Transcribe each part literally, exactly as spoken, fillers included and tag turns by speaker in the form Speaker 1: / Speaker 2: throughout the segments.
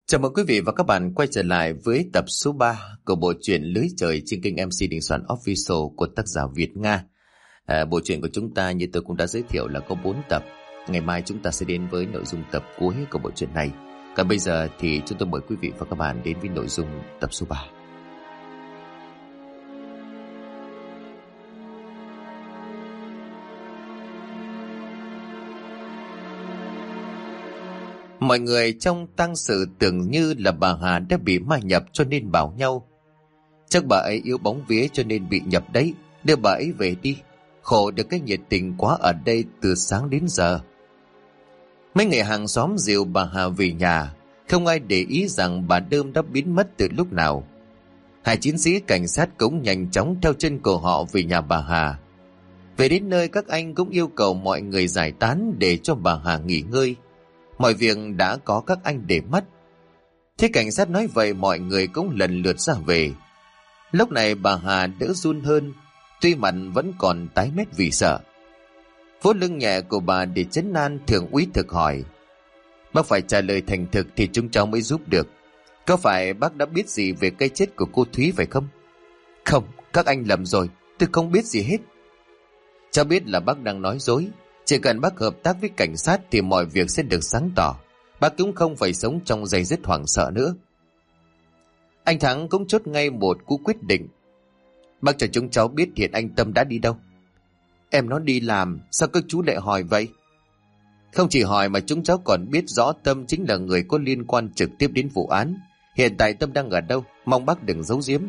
Speaker 1: Chào mừng quý vị và các bạn quay trở lại với tập số ba của bộ truyện Lưới Trời trên kênh em xê Đình Soạn Official của tác giả Việt Nga. À, bộ truyện của chúng ta như tôi cũng đã giới thiệu là có bốn tập. Ngày mai chúng ta sẽ đến với nội dung tập cuối của bộ truyện này. Còn bây giờ thì chúng tôi mời quý vị và các bạn đến với nội dung tập số ba. Mọi người trong tang sự tưởng như là bà Hà đã bị ma nhập cho nên bảo nhau: chắc bà ấy yếu bóng vía cho nên bị nhập đấy, đưa bà ấy về đi, khổ được cái nhiệt tình quá ở đây từ sáng đến giờ. Mấy người hàng xóm dìu bà Hà về nhà, không ai để ý rằng bà Đơm đã biến mất từ lúc nào. Hai chiến sĩ cảnh sát cũng nhanh chóng theo chân của họ về nhà bà Hà. Về đến nơi, các anh cũng yêu cầu mọi người giải tán để cho bà Hà nghỉ ngơi. Mọi việc đã có các anh để mắt. Thế cảnh sát nói vậy, mọi người cũng lần lượt ra về. Lúc này bà Hà đỡ run hơn, tuy mặt vẫn còn tái mét vì sợ. Vỗ lưng nhẹ của bà để trấn an, thượng úy Thực hỏi: bác phải trả lời thành thực thì chúng cháu mới giúp được. Có phải bác đã biết gì về cái chết của cô Thúy phải không? Không, các anh lầm rồi, tôi không biết gì hết. Cháu biết là bác đang nói dối. Chỉ cần bác hợp tác với cảnh sát thì mọi việc sẽ được sáng tỏ. Bác cũng không phải sống trong giây dứt hoảng sợ nữa. Anh Thắng cũng chốt ngay một cú quyết định: bác cho chúng cháu biết hiện anh Tâm đã đi đâu. Em nó đi làm, sao các chú lại hỏi vậy? Không chỉ hỏi mà chúng cháu còn biết rõ Tâm chính là người có liên quan trực tiếp đến vụ án. Hiện tại Tâm đang ở đâu, mong bác đừng giấu giếm.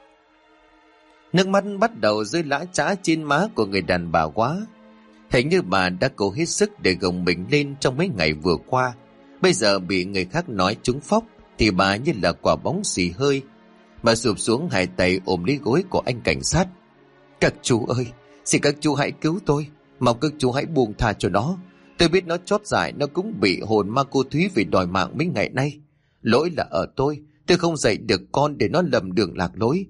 Speaker 1: Nước mắt bắt đầu rơi lã chã trên má của người đàn bà quá. Hình như bà đã cố hết sức để gồng mình lên trong mấy ngày vừa qua. Bây giờ bị người khác nói trúng phóc thì bà như là quả bóng xì hơi. Bà sụp xuống, hai tay ôm lấy gối của anh cảnh sát. Các chú ơi, xin các chú hãy cứu tôi. Mong các chú hãy buông tha cho nó. Tôi biết nó chót dại, nó cũng bị hồn ma cô Thúy vì đòi mạng mấy ngày nay. Lỗi là ở tôi, tôi không dạy được con để nó lầm đường lạc lối.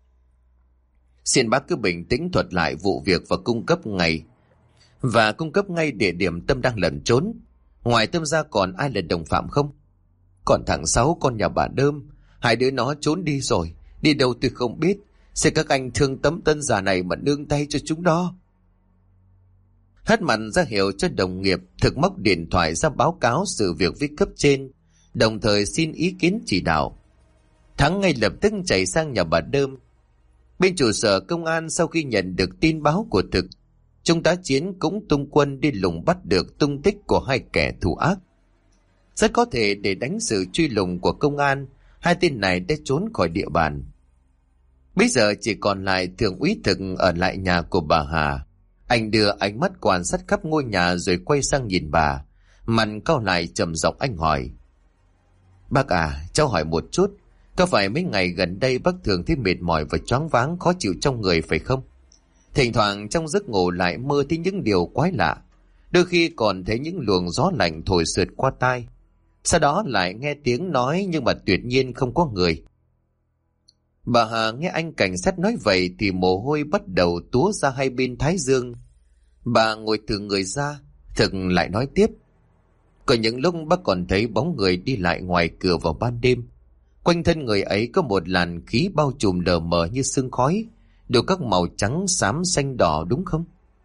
Speaker 1: Xin bác cứ bình tĩnh thuật lại vụ việc và cung cấp ngày Và cung cấp ngay địa điểm Tâm đang lẩn trốn. Ngoài Tâm ra còn ai là đồng phạm không? Còn thằng Sáu, con nhà bà Đơm. Hai đứa nó trốn đi rồi. Đi đâu tôi không biết. Xin các anh thương tấm Tân già này mà nương tay cho chúng đó. Hất mặt ra hiệu cho đồng nghiệp. Thực móc điện thoại ra báo cáo sự việc với cấp trên, đồng thời xin ý kiến chỉ đạo. Thắng ngay lập tức chạy sang nhà bà Đơm. Bên trụ sở công an, sau khi nhận được tin báo của Thực, Trung tá Chiến cũng tung quân đi lùng bắt được tung tích của hai kẻ thù ác. Rất có thể để đánh sự truy lùng của công an, hai tên này đã trốn khỏi địa bàn. Bây giờ chỉ còn lại thượng úy Thực ở lại nhà của bà Hà. Anh đưa ánh mắt quan sát khắp ngôi nhà rồi quay sang nhìn bà, mặt cau lại trầm giọng anh hỏi: bác à, cháu hỏi một chút, có phải mấy ngày gần đây bác thường thấy mệt mỏi và choáng váng khó chịu trong người phải không? Thỉnh thoảng trong giấc ngủ lại mơ thấy những điều quái lạ, đôi khi còn thấy những luồng gió lạnh thổi sượt qua tai. Sau đó lại nghe tiếng nói nhưng mà tuyệt nhiên không có người. Bà Hà nghe anh cảnh sát nói vậy thì mồ hôi bắt đầu túa ra hai bên thái dương. Bà ngồi thử người ra. Thực lại nói tiếp: có những lúc bác còn thấy bóng người đi lại ngoài cửa vào ban đêm. Quanh thân người ấy có một làn khí bao trùm lờ mờ như sương khói, đều các màu trắng, xám, xanh, đỏ, đúng không?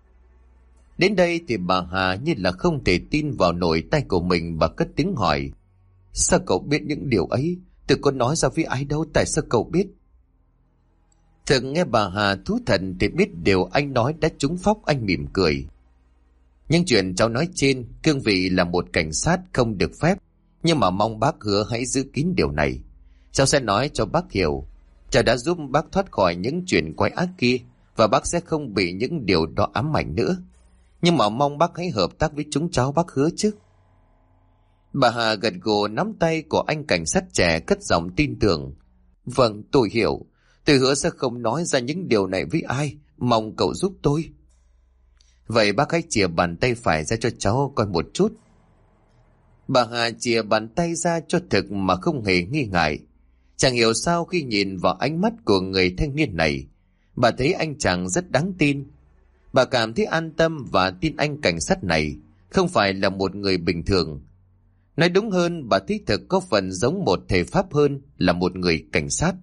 Speaker 1: Đến đây thì bà Hà như là không thể tin vào nổi tay của mình. Bà cất tiếng hỏi: sao cậu biết những điều ấy? Tôi có nói ra với ai đâu, tại sao cậu biết? Thực nghe bà Hà thú thật thì biết điều anh nói đã trúng phóc. Anh mỉm cười: những chuyện cháu nói trên, cương vị là một cảnh sát không được phép, nhưng mà mong bác hứa hãy giữ kín điều này. Cháu sẽ nói cho bác hiểu, cháu đã giúp bác thoát khỏi những chuyện quái ác kia, và bác sẽ không bị những điều đó ám ảnh nữa. Nhưng mà mong bác hãy hợp tác với chúng cháu, bác hứa chứ? Bà Hà gật gù nắm tay của anh cảnh sát trẻ, cất giọng tin tưởng: vâng, tôi hiểu. Tôi hứa sẽ không nói ra những điều này với ai. Mong cậu giúp tôi. Vậy bác hãy chìa bàn tay phải ra cho cháu coi một chút. Bà Hà chìa bàn tay ra cho Thực mà không hề nghi ngại. Chẳng hiểu sao khi nhìn vào ánh mắt của người thanh niên này, bà thấy anh chàng rất đáng tin. Bà cảm thấy an tâm và tin anh cảnh sát này không phải là một người bình thường. Nói đúng hơn, bà Thí Thực có phần giống một thầy Pháp hơn là một người cảnh sát.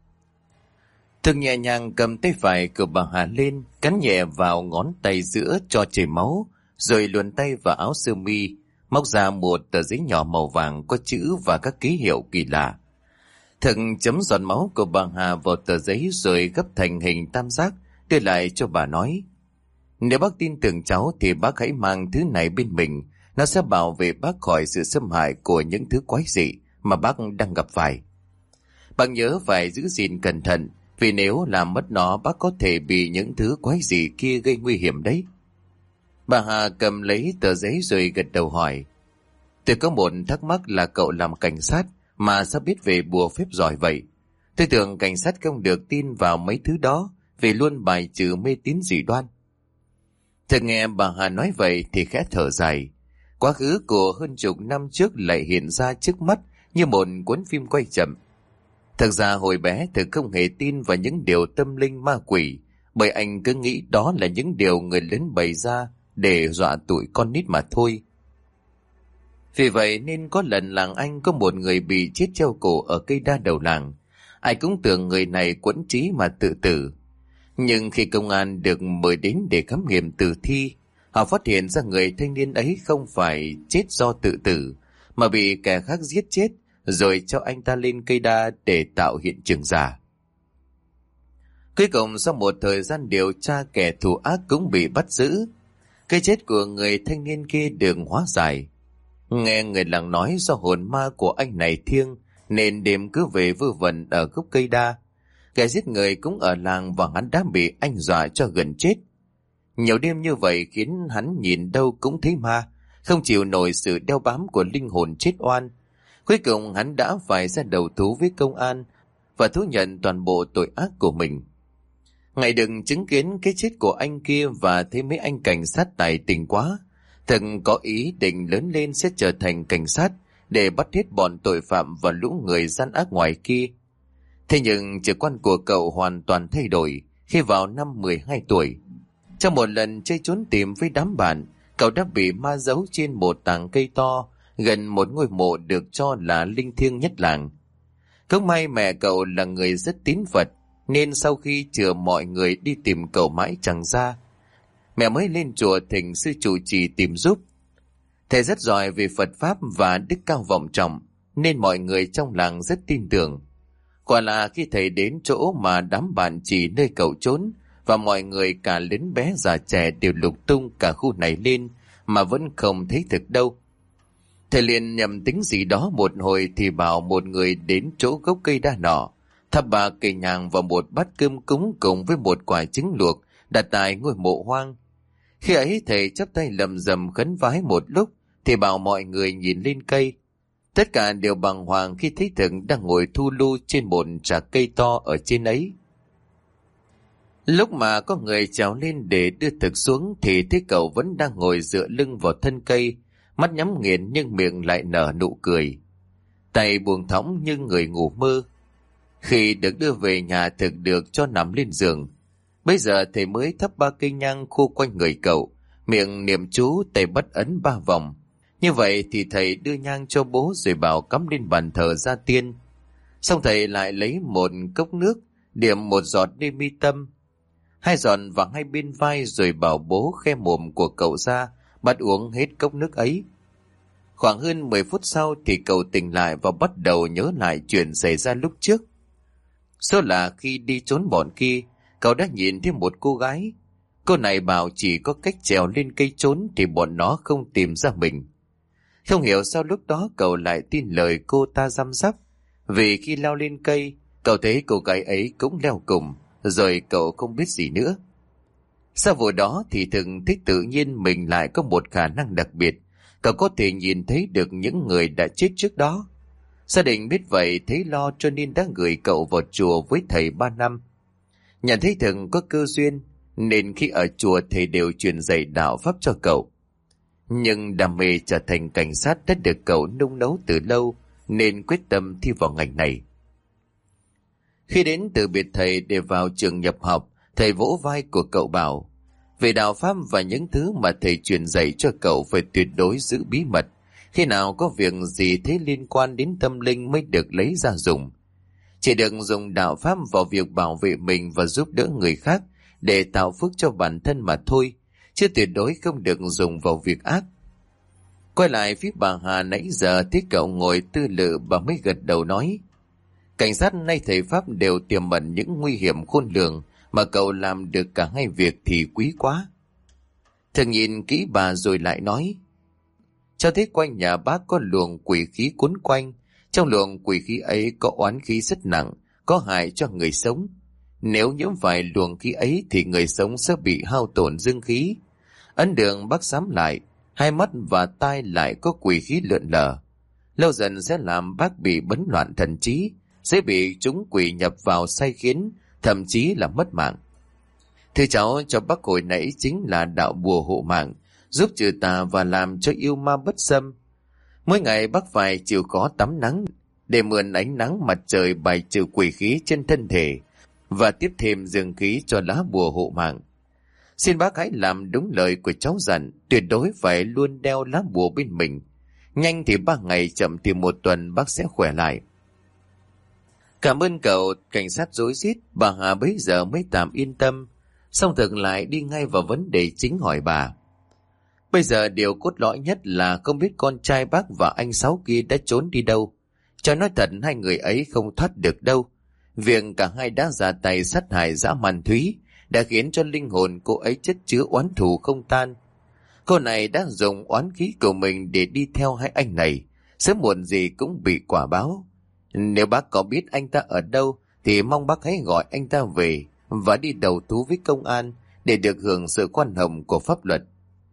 Speaker 1: Thường nhẹ nhàng cầm tay phải của bà Hà lên, cắn nhẹ vào ngón tay giữa cho chảy máu, rồi luồn tay vào áo sơ mi, móc ra một tờ giấy nhỏ màu vàng có chữ và các ký hiệu kỳ lạ. Thực chấm giọt máu của bà Hà vào tờ giấy rồi gấp thành hình tam giác, đưa lại cho bà nói: nếu bác tin tưởng cháu thì bác hãy mang thứ này bên mình, nó sẽ bảo vệ bác khỏi sự xâm hại của những thứ quái dị mà bác đang gặp phải. Bác nhớ phải giữ gìn cẩn thận, vì nếu làm mất nó bác có thể bị những thứ quái dị kia gây nguy hiểm đấy. Bà Hà cầm lấy tờ giấy rồi gật đầu hỏi: tôi có một thắc mắc là cậu làm cảnh sát mà sao biết về bùa phép giỏi vậy? Tôi tưởng cảnh sát không được tin vào mấy thứ đó, vì luôn bài trừ mê tín dị đoan. Thực nghe bà Hà nói vậy thì khẽ thở dài. Quá khứ của hơn chục năm trước lại hiện ra trước mắt như một cuốn phim quay chậm. Thực ra hồi bé Thực không hề tin vào những điều tâm linh ma quỷ, bởi anh cứ nghĩ đó là những điều người lớn bày ra để dọa tụi con nít mà thôi. Vì vậy nên có lần làng anh có một người bị chết treo cổ ở cây đa đầu làng. Ai cũng tưởng người này quẫn trí mà tự tử. Nhưng khi công an được mời đến để khám nghiệm tử thi, họ phát hiện ra người thanh niên ấy không phải chết do tự tử, mà bị kẻ khác giết chết rồi cho anh ta lên cây đa để tạo hiện trường giả. Cuối cùng sau một thời gian điều tra, kẻ thù ác cũng bị bắt giữ. Cái chết của người thanh niên kia được hóa giải. Nghe người làng nói do hồn ma của anh này thiêng nên đêm cứ về vơ vẩn ở gốc cây đa. Kẻ giết người cũng ở làng và hắn đã bị anh dọa cho gần chết. Nhiều đêm như vậy khiến hắn nhìn đâu cũng thấy ma, không chịu nổi sự đeo bám của linh hồn chết oan. Cuối cùng hắn đã phải ra đầu thú với công an và thú nhận toàn bộ tội ác của mình. Ngày đừng chứng kiến cái chết của anh kia và thấy mấy anh cảnh sát tài tình quá, Thực có ý định lớn lên sẽ trở thành cảnh sát để bắt hết bọn tội phạm và lũ người gian ác ngoài kia. Thế nhưng trực quan của cậu hoàn toàn thay đổi khi vào năm mười hai tuổi. Trong một lần chơi trốn tìm với đám bạn, cậu đã bị ma giấu trên một tảng cây to gần một ngôi mộ được cho là linh thiêng nhất làng. Cũng may mẹ cậu là người rất tín Phật, nên sau khi chừa mọi người đi tìm cậu mãi chẳng ra, mẹ mới lên chùa thỉnh sư trụ trì tìm giúp. Thầy rất giỏi về Phật Pháp và đức cao vọng trọng, nên mọi người trong làng rất tin tưởng. Quả là khi thầy đến chỗ mà đám bạn chỉ nơi cậu trốn, và mọi người cả lớn bé già trẻ đều lục tung cả khu này lên mà vẫn không thấy thực đâu. Thầy liền nhầm tính gì đó một hồi thì bảo một người đến chỗ gốc cây đa nọ, thắp ba cây nhang và một bát cơm cúng cùng với một quả trứng luộc đặt tại ngôi mộ hoang. Khi ấy thầy chắp tay lầm rầm khấn vái một lúc thì bảo mọi người nhìn lên cây. Tất cả đều bàng hoàng khi thấy Thực đang ngồi thu lu trên một trà cây to ở trên ấy. Lúc mà có người trèo lên để đưa Thực xuống thì thấy cậu vẫn đang ngồi dựa lưng vào thân cây, mắt nhắm nghiền nhưng miệng lại nở nụ cười, tay buông thõng như người ngủ mơ. Khi được đưa về nhà, Thực được cho nằm lên giường. Bây giờ thầy mới thắp ba cây nhang khô quanh người cậu, miệng niệm chú, tay bắt ấn ba vòng. Như vậy thì thầy đưa nhang cho bố rồi bảo cắm lên bàn thờ gia tiên. Xong thầy lại lấy một cốc nước, điểm một giọt lên mi tâm, hai giọt vào hai bên vai, rồi bảo bố khe mồm của cậu ra, bắt uống hết cốc nước ấy. Khoảng hơn mười phút sau thì cậu tỉnh lại và bắt đầu nhớ lại chuyện xảy ra lúc trước. Số là khi đi trốn bọn kia, cậu đã nhìn thấy một cô gái. Cô này bảo chỉ có cách trèo lên cây trốn thì bọn nó không tìm ra mình. Không hiểu sao lúc đó cậu lại tin lời cô ta răm rắp, vì khi leo lên cây, cậu thấy cô gái ấy cũng leo cùng, rồi cậu không biết gì nữa. Sau vụ đó thì Thực thấy tự nhiên mình lại có một khả năng đặc biệt, cậu có thể nhìn thấy được những người đã chết trước đó. Gia đình biết vậy thấy lo cho nên đã gửi cậu vào chùa với thầy ba năm. Nhận thấy Thực có cơ duyên nên khi ở chùa thầy đều truyền dạy đạo pháp cho cậu. Nhưng đam mê trở thành cảnh sát đã được cậu nung nấu từ lâu nên quyết tâm thi vào ngành này. Khi đến từ biệt thầy để vào trường nhập học, thầy vỗ vai của cậu bảo, về đạo pháp và những thứ mà thầy truyền dạy cho cậu phải tuyệt đối giữ bí mật, Khi nào có việc gì thế liên quan đến tâm linh mới được lấy ra dùng. Chỉ được dùng đạo pháp vào việc bảo vệ mình và giúp đỡ người khác để tạo phước cho bản thân mà thôi, chứ tuyệt đối không được dùng vào việc ác. Quay lại phía bà Hà nãy giờ thấy cậu ngồi tư lự, bà mới gật đầu nói: cảnh sát nay thầy pháp đều tiềm ẩn những nguy hiểm khôn lường, mà cậu làm được cả hai việc thì quý quá. Thường nhìn kỹ bà rồi lại nói: cho thấy quanh nhà bác có luồng quỷ khí cuốn quanh. Trong luồng quỷ khí ấy có oán khí rất nặng, có hại cho người sống. Nếu nhiễm phải luồng khí ấy thì người sống sẽ bị hao tổn dương khí. Ấn đường bác sám lại, hai mắt và tai lại có quỷ khí lượn lờ. Lâu dần sẽ làm bác bị bấn loạn thần trí, sẽ bị chúng quỷ nhập vào sai khiến, thậm chí là mất mạng. Thưa cháu cho bác hồi nãy chính là đạo bùa hộ mạng, giúp trừ tà và làm cho yêu ma bất xâm. Mỗi ngày bác phải chịu khó tắm nắng để mượn ánh nắng mặt trời bài trừ quỷ khí trên thân thể và tiếp thêm dương khí cho lá bùa hộ mạng. Xin bác hãy làm đúng lời của cháu dặn, tuyệt đối phải luôn đeo lá bùa bên mình. Nhanh thì ba ngày, chậm thì một tuần bác sẽ khỏe lại. Cảm ơn cậu. Cảnh sát rối rít, bà Hà bấy giờ mới tạm yên tâm. Xong Thực lại đi ngay vào vấn đề chính, hỏi bà: bây giờ điều cốt lõi nhất là không biết con trai bác và anh Sáu kia đã trốn đi đâu. Cho nói thật, hai người ấy không thoát được đâu. Việc cả hai đã ra tay sát hại dã man Thúy đã khiến cho linh hồn cô ấy chất chứa oán thù không tan. Cô này đã dùng oán khí của mình để đi theo hai anh này, sớm muộn gì cũng bị quả báo. Nếu bác có biết anh ta ở đâu thì mong bác hãy gọi anh ta về và đi đầu thú với công an để được hưởng sự khoan hồng của pháp luật.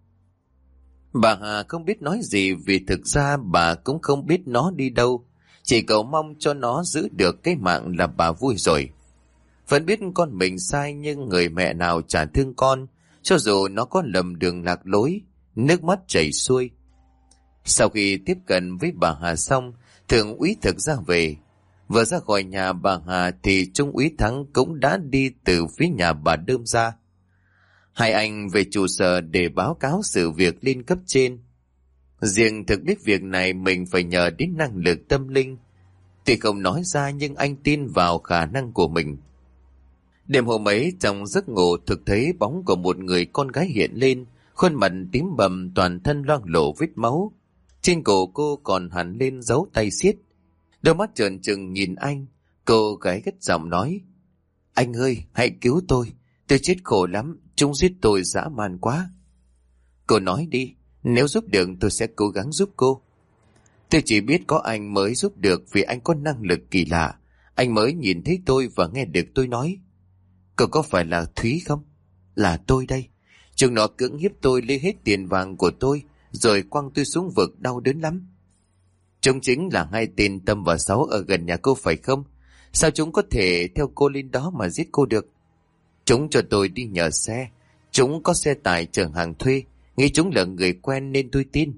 Speaker 1: Bà Hà không biết nói gì, vì thực ra bà cũng không biết nó đi đâu. Chỉ cầu mong cho nó giữ được cái mạng là bà vui rồi. Vẫn biết con mình sai, nhưng người mẹ nào chả thương con, cho dù nó có lầm đường lạc lối. Nước mắt chảy xuôi. Sau khi tiếp cận với bà Hà xong, thượng úy Thực ra về. Vừa ra khỏi nhà bà Hà thì trung úy Thắng cũng đã đi từ phía nhà bà Đơm ra. Hai anh về trụ sở để báo cáo sự việc lên cấp trên. Riêng Thực biết việc này mình phải nhờ đến năng lực tâm linh. Tuy không nói ra nhưng anh tin vào khả năng của mình. Đêm hôm ấy trong giấc ngủ, Thực thấy bóng của một người con gái hiện lên, khuôn mặt tím bầm, toàn thân loang lổ vết máu. Trên cổ cô còn hằn lên dấu tay xiết. Đôi mắt trợn trừng nhìn anh, cô gái gắt giọng nói: anh ơi, hãy cứu tôi, tôi chết khổ lắm, chúng giết tôi dã man quá. Cô nói đi, nếu giúp được tôi sẽ cố gắng giúp cô. Tôi chỉ biết có anh mới giúp được, vì anh có năng lực kỳ lạ. Anh mới nhìn thấy tôi và nghe được tôi nói. Cô có phải là Thúy không? Là tôi đây. Chúng nó cưỡng hiếp tôi, lấy hết tiền vàng của tôi, rồi quăng tôi xuống vực, đau đớn lắm. Chúng chính là hai tên Tâm và Sáu ở gần nhà cô phải không? Sao chúng có thể theo cô lên đó mà giết cô được? Chúng cho tôi đi nhờ xe. Chúng có xe tải chở hàng thuê, nghĩ chúng là người quen nên tôi tin.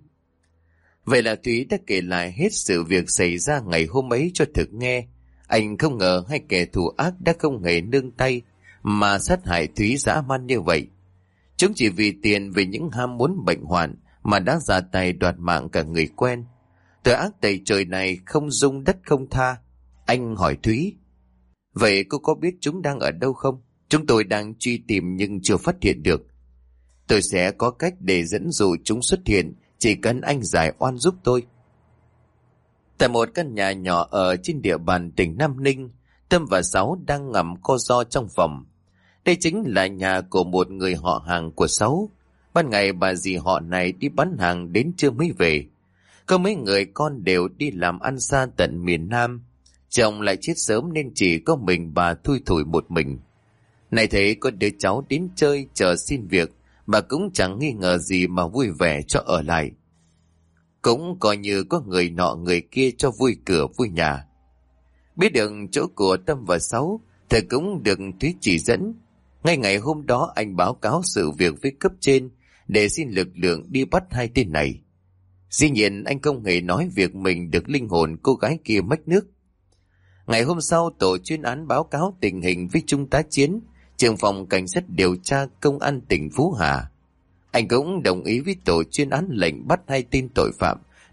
Speaker 1: Vậy là Thúy đã kể lại hết sự việc xảy ra ngày hôm ấy cho Thực nghe. Anh không ngờ hai kẻ thù ác đã không hề nương tay mà sát hại Thúy dã man như vậy. Chúng chỉ vì tiền, vì những ham muốn bệnh hoạn mà đã ra tay đoạt mạng cả người quen. Tội ác tày trời này không dung đất không tha. Anh hỏi Thúy: vậy cô có biết chúng đang ở đâu không? Chúng tôi đang truy tìm nhưng chưa phát hiện được. Tôi sẽ có cách để dẫn dụ chúng xuất hiện, chỉ cần anh giải oan giúp tôi. Tại một căn nhà nhỏ ở trên địa bàn tỉnh Nam Ninh, Tâm và Sáu đang ngậm co ro trong phòng. Đây chính là nhà của một người họ hàng của Sáu. Ban ngày bà dì họ này đi bán hàng đến trưa mới về. Có mấy người con đều đi làm ăn xa tận miền Nam. Chồng lại chết sớm nên chỉ có mình bà thui thủi một mình. Này thấy có đứa cháu đến chơi chờ xin việc, bà cũng chẳng nghi ngờ gì mà vui vẻ cho ở lại. Cũng coi như có người nọ người kia cho vui cửa vui nhà. Biết được chỗ của Tâm và Sáu, thầy cũng được Thúy chỉ dẫn. Ngay ngày hôm đó anh báo cáo sự việc với cấp trên để xin lực lượng đi bắt hai tên này. Dĩ nhiên anh không hề nói việc mình được linh hồn cô gái kia mất nước. Ngày hôm sau, tổ chuyên án báo cáo tình hình với Trung tá Chiến, trưởng phòng cảnh sát điều tra công an tỉnh Phú Hà. Anh cũng đồng ý với tổ chuyên án lệnh bắt hai tên tội phạm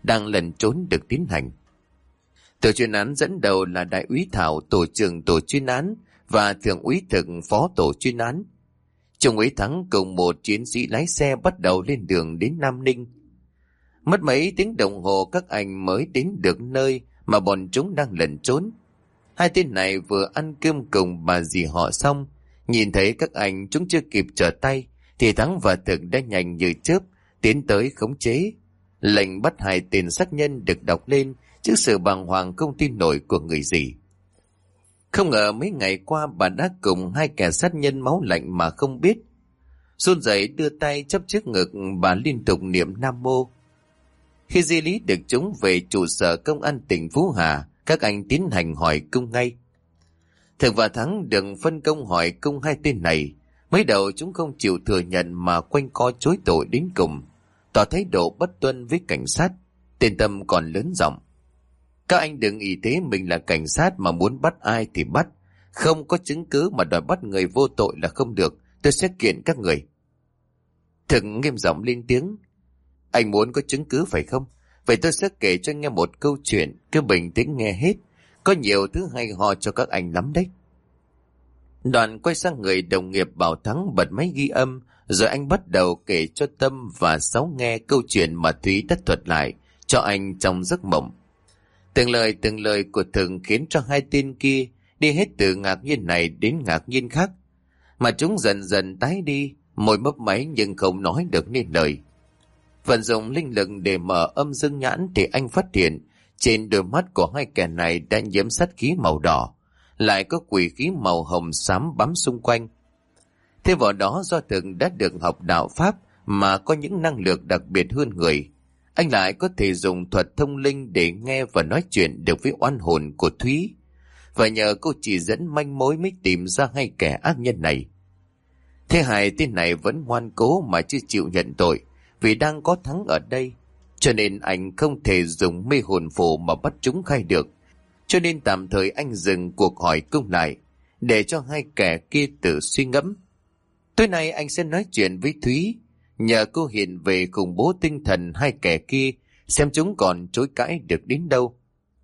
Speaker 1: đang lẩn trốn được tiến hành. Tổ chuyên án dẫn đầu là đại úy Thảo, tổ trưởng tổ chuyên án, và thượng úy Thực, phó tổ chuyên án. Trung úy Thắng cùng một chiến sĩ lái xe bắt đầu lên đường đến Nam Ninh. Mất mấy tiếng đồng hồ các anh mới đến được nơi mà bọn chúng đang lẩn trốn. Hai tên này vừa ăn cơm cùng bà dì họ xong, nhìn thấy các anh chúng chưa kịp trở tay thì Thắng và Thực đã nhanh như chớp tiến tới khống chế. Lệnh bắt hai tên sát nhân được đọc lên trước sự bàng hoàng không tin nổi của người dì. Không ngờ mấy ngày qua bà đã cùng hai kẻ sát nhân máu lạnh mà không biết. Run rẩy đưa tay chắp trước ngực, bà liên tục niệm Nam Mô. Khi di lý được chúng về trụ sở công an tỉnh Phú Hà, các anh tiến hành hỏi cung ngay. Thực và Thắng được phân công hỏi cung hai tên này. Mới đầu chúng không chịu thừa nhận mà quanh co chối tội đến cùng, tỏ thái độ bất tuân với cảnh sát. Tên Tâm còn lớn giọng: các anh đừng ý thế mình là cảnh sát mà muốn bắt ai thì bắt. Không có chứng cứ mà đòi bắt người vô tội là không được. Tôi sẽ kiện các người. Thực nghiêm giọng lên tiếng: anh muốn có chứng cứ phải không? Vậy tôi sẽ kể cho anh nghe một câu chuyện. Cứ bình tĩnh nghe hết. Có nhiều thứ hay ho cho các anh lắm đấy. Đoàn quay sang người đồng nghiệp bảo Thắng bật máy ghi âm. Rồi anh bắt đầu kể cho Tâm và Sáu nghe câu chuyện mà Thúy đã thuật lại cho anh trong giấc mộng. Từng lời từng lời của Thường khiến cho hai tên kia đi hết từ ngạc nhiên này đến ngạc nhiên khác. Mà chúng dần dần tái đi, môi mấp máy nhưng không nói được nên lời. Vận dụng linh lực để mở âm dương nhãn thì anh phát hiện trên đôi mắt của hai kẻ này đã nhiễm sát khí màu đỏ, lại có quỷ khí màu hồng xám bám xung quanh. Thêm vào đó do Thường đã được học đạo Pháp mà có những năng lực đặc biệt hơn người, anh lại có thể dùng thuật thông linh để nghe và nói chuyện được với oan hồn của Thúy. Và nhờ cô chỉ dẫn manh mối mới tìm ra hai kẻ ác nhân này. Thế hai tên này vẫn ngoan cố mà chưa chịu nhận tội, vì đang có Thắng ở đây. Cho nên anh không thể dùng mê hồn phù mà bắt chúng khai được. Cho nên tạm thời anh dừng cuộc hỏi cung lại, để cho hai kẻ kia tự suy ngẫm. Tối nay anh sẽ nói chuyện với Thúy, nhờ cô hiện về khủng bố tinh thần hai kẻ kia, xem chúng còn chối cãi được đến đâu.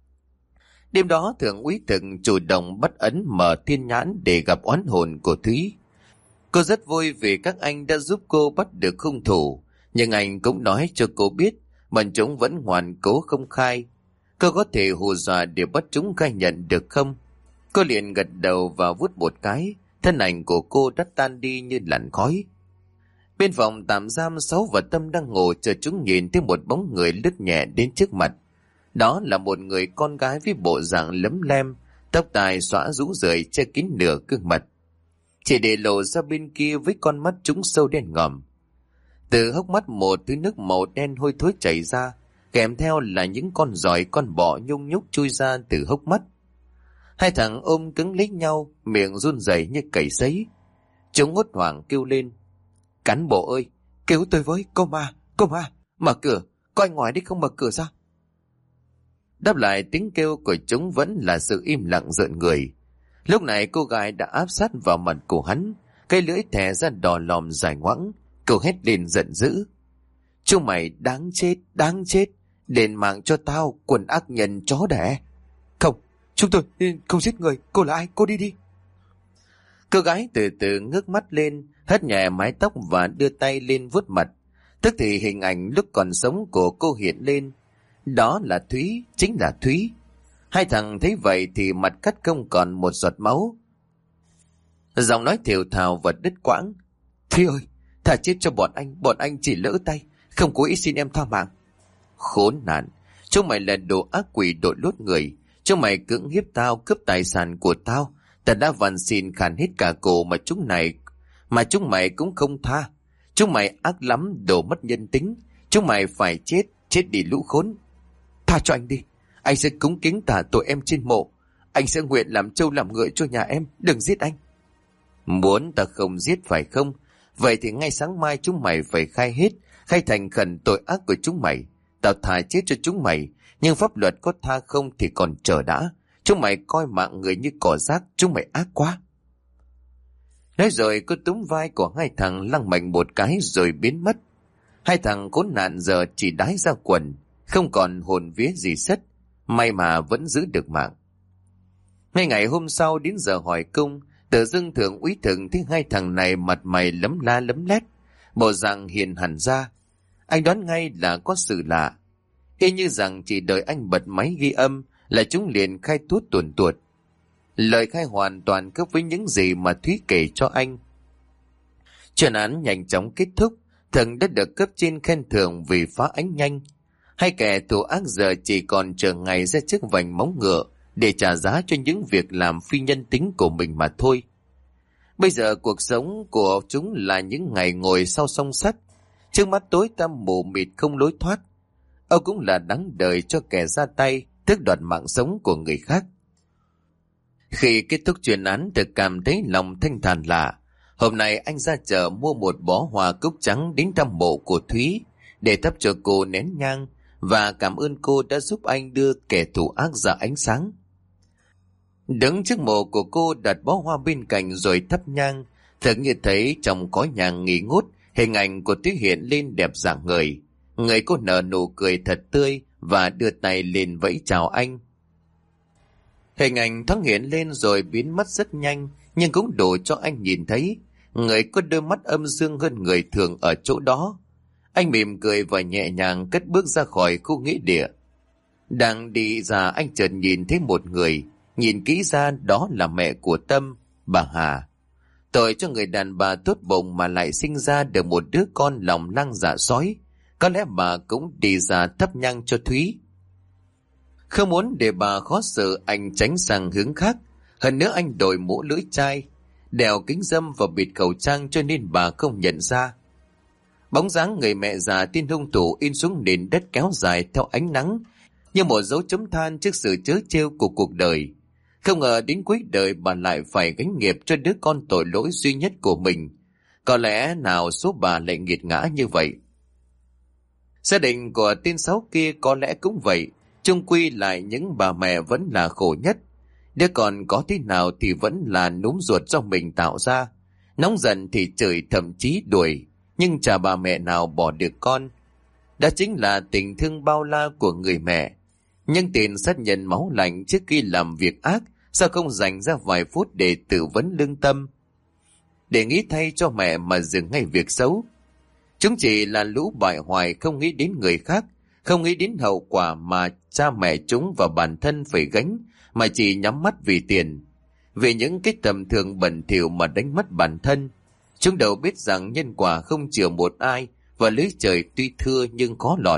Speaker 1: Đêm đó thượng úy Thực chủ động bắt ấn mở thiên nhãn để gặp oán hồn của Thúy. Cô rất vui vì các anh đã giúp cô bắt được hung thủ, nhưng anh cũng nói cho cô biết bọn chúng vẫn ngoan cố không khai. Cô có thể hù dọa để bắt chúng khai nhận được không? Cô liền gật đầu và vút một cái, thân ảnh của cô đã tan đi như làn khói. Bên phòng tạm giam, Sáu và Tâm đang ngồi chờ chúng nhìn thấy một bóng người lướt nhẹ đến trước mặt. Đó là một người con gái với bộ dạng lấm lem, tóc tai xõa rũ rượi che kín nửa gương mặt, chỉ để lộ ra bên kia với con mắt trũng sâu đen ngòm. Từ hốc mắt một thứ nước màu đen hôi thối chảy ra, kèm theo là những con giòi con bọ nhung nhúc chui ra từ hốc mắt. Hai thằng ôm cứng lấy nhau, miệng run rẩy như cầy sấy. Chúng hốt hoảng kêu lên: cán bộ ơi, cứu tôi với, cô ma, cô ma, mở cửa, có anh ngoài đấy không, mở cửa ra. Đáp lại tiếng kêu của chúng vẫn là sự im lặng rợn người. Lúc này cô gái đã áp sát vào mặt của hắn, cái lưỡi thè ra đỏ lòm dài ngoẵng. Cô hét lên giận dữ: chúng mày đáng chết, đáng chết, đền mạng cho tao, quần ác nhân chó đẻ. Không, chúng tôi không giết người, cô là ai, cô đi đi. Cô gái từ từ ngước mắt lên, hất nhẹ mái tóc và đưa tay lên vuốt mặt. Tức thì hình ảnh lúc còn sống của cô hiện lên. Đó là Thúy, chính là Thúy. Hai thằng thấy vậy thì mặt cắt không còn một giọt máu. Giọng nói thều thào và đứt quãng: Thúy ơi, thả chết cho bọn anh, bọn anh chỉ lỡ tay, không cố ý xin em tha mạng. Khốn nạn, chúng mày là đồ ác quỷ đội lốt người. Chúng mày cưỡng hiếp tao, cướp tài sản của tao. Ta đã van xin khàn hết cả cổ mà chúng này Mà chúng mày cũng không tha. Chúng mày ác lắm, đồ mất nhân tính. Chúng mày phải chết, chết đi lũ khốn. Tha cho anh đi, anh sẽ cúng kính tả tội em trên mộ. Anh sẽ nguyện làm trâu làm ngựa cho nhà em, đừng giết anh. Muốn ta không giết phải không? Vậy thì ngay sáng mai chúng mày phải khai hết, khai thành khẩn tội ác của chúng mày. Tao thà chết cho chúng mày, nhưng pháp luật có tha không thì còn chờ đã. Chúng mày coi mạng người như cỏ rác, chúng mày ác quá. Nói rồi cô túm vai của hai thằng lăng mạnh một cái rồi biến mất. Hai thằng khốn nạn giờ chỉ đái ra quần, không còn hồn vía gì sất, may mà vẫn giữ được mạng. Ngay ngày hôm sau đến giờ hỏi cung, tự dưng thượng úy Thừng thấy hai thằng này mặt mày lấm la lấm lét, bộ dạng hiền hẳn ra. Anh đoán ngay là có sự lạ, y như rằng chỉ đợi anh bật máy ghi âm là chúng liền khai tuốt tuồn tuột. Lời khai hoàn toàn khớp với những gì mà Thúy kể cho anh. Chuyên án nhanh chóng kết thúc, Thừng đã được cấp trên khen thưởng vì phá án nhanh. Hai kẻ thù ác giờ chỉ còn chờ ngày ra chiếc vành móng ngựa để trả giá cho những việc làm phi nhân tính của mình mà thôi. Bây giờ cuộc sống của chúng là những ngày ngồi sau song sắt, trước mắt tối tăm mù mịt không lối thoát. Âu cũng là đáng đời cho kẻ ra tay tước đoạt mạng sống của người khác. Khi kết thúc chuyên án, Thực cảm thấy lòng thanh thản lạ. Hôm nay anh ra chợ mua một bó hoa cúc trắng đến thăm mộ của Thúy để thắp cho cô nén nhang và cảm ơn cô đã giúp anh đưa kẻ thù ác ra ánh sáng. Đứng trước mộ của cô đặt bó hoa bên cạnh rồi thắp nhang, Thực như thấy trong cõi nhang nghỉ ngút, hình ảnh của Thúy hiện lên đẹp rạng ngời. Người cô nở nụ cười thật tươi và đưa tay lên vẫy chào anh. Hình ảnh thoáng hiện lên rồi biến mất rất nhanh, nhưng cũng đủ cho anh nhìn thấy người có đôi mắt âm dương hơn người thường ở chỗ đó. Anh mỉm cười và nhẹ nhàng cất bước ra khỏi khu nghĩa địa. Đang đi ra, anh chợt nhìn thấy một người, nhìn kỹ ra đó là mẹ của Tâm, bà Hà. Tội cho người đàn bà tốt bụng mà lại sinh ra được một đứa con lòng lang dạ sói. Có lẽ bà cũng đi ra thắp nhang cho Thúy. Không muốn để bà khó xử, anh tránh sang hướng khác. Hơn nữa anh đội mũ lưỡi chai, đeo kính râm và bịt khẩu trang cho nên bà không nhận ra. Bóng dáng người mẹ già tên hung thủ in xuống nền đất kéo dài theo ánh nắng, như một dấu chấm than trước sự trớ trêu của cuộc đời. Không ngờ đến cuối đời bà lại phải gánh nghiệp cho đứa con tội lỗi duy nhất của mình. Có lẽ nào số bà lại nghiệt ngã như vậy? Gia đình của tên Sáu kia có lẽ cũng vậy. Chung quy lại những bà mẹ vẫn là khổ nhất. Đứa con có thế nào thì vẫn là núm ruột do mình tạo ra. Nóng giận thì chửi, thậm chí đuổi, nhưng chả bà mẹ nào bỏ được con. Đó chính là tình thương bao la của người mẹ. Nhưng tiền sát nhân máu lạnh trước khi làm việc ác, sao không dành ra vài phút để tự vấn lương tâm, để nghĩ thay cho mẹ mà dừng ngay việc xấu. Chúng chỉ là lũ bại hoại, không nghĩ đến người khác, không nghĩ đến hậu quả mà cha mẹ chúng và bản thân phải gánh, mà chỉ nhắm mắt vì tiền, vì những cái tầm thường bẩn thỉu mà đánh mất bản thân. Chúng đâu biết rằng nhân quả không chừa một ai, và lưới trời tuy thưa nhưng khó lọt.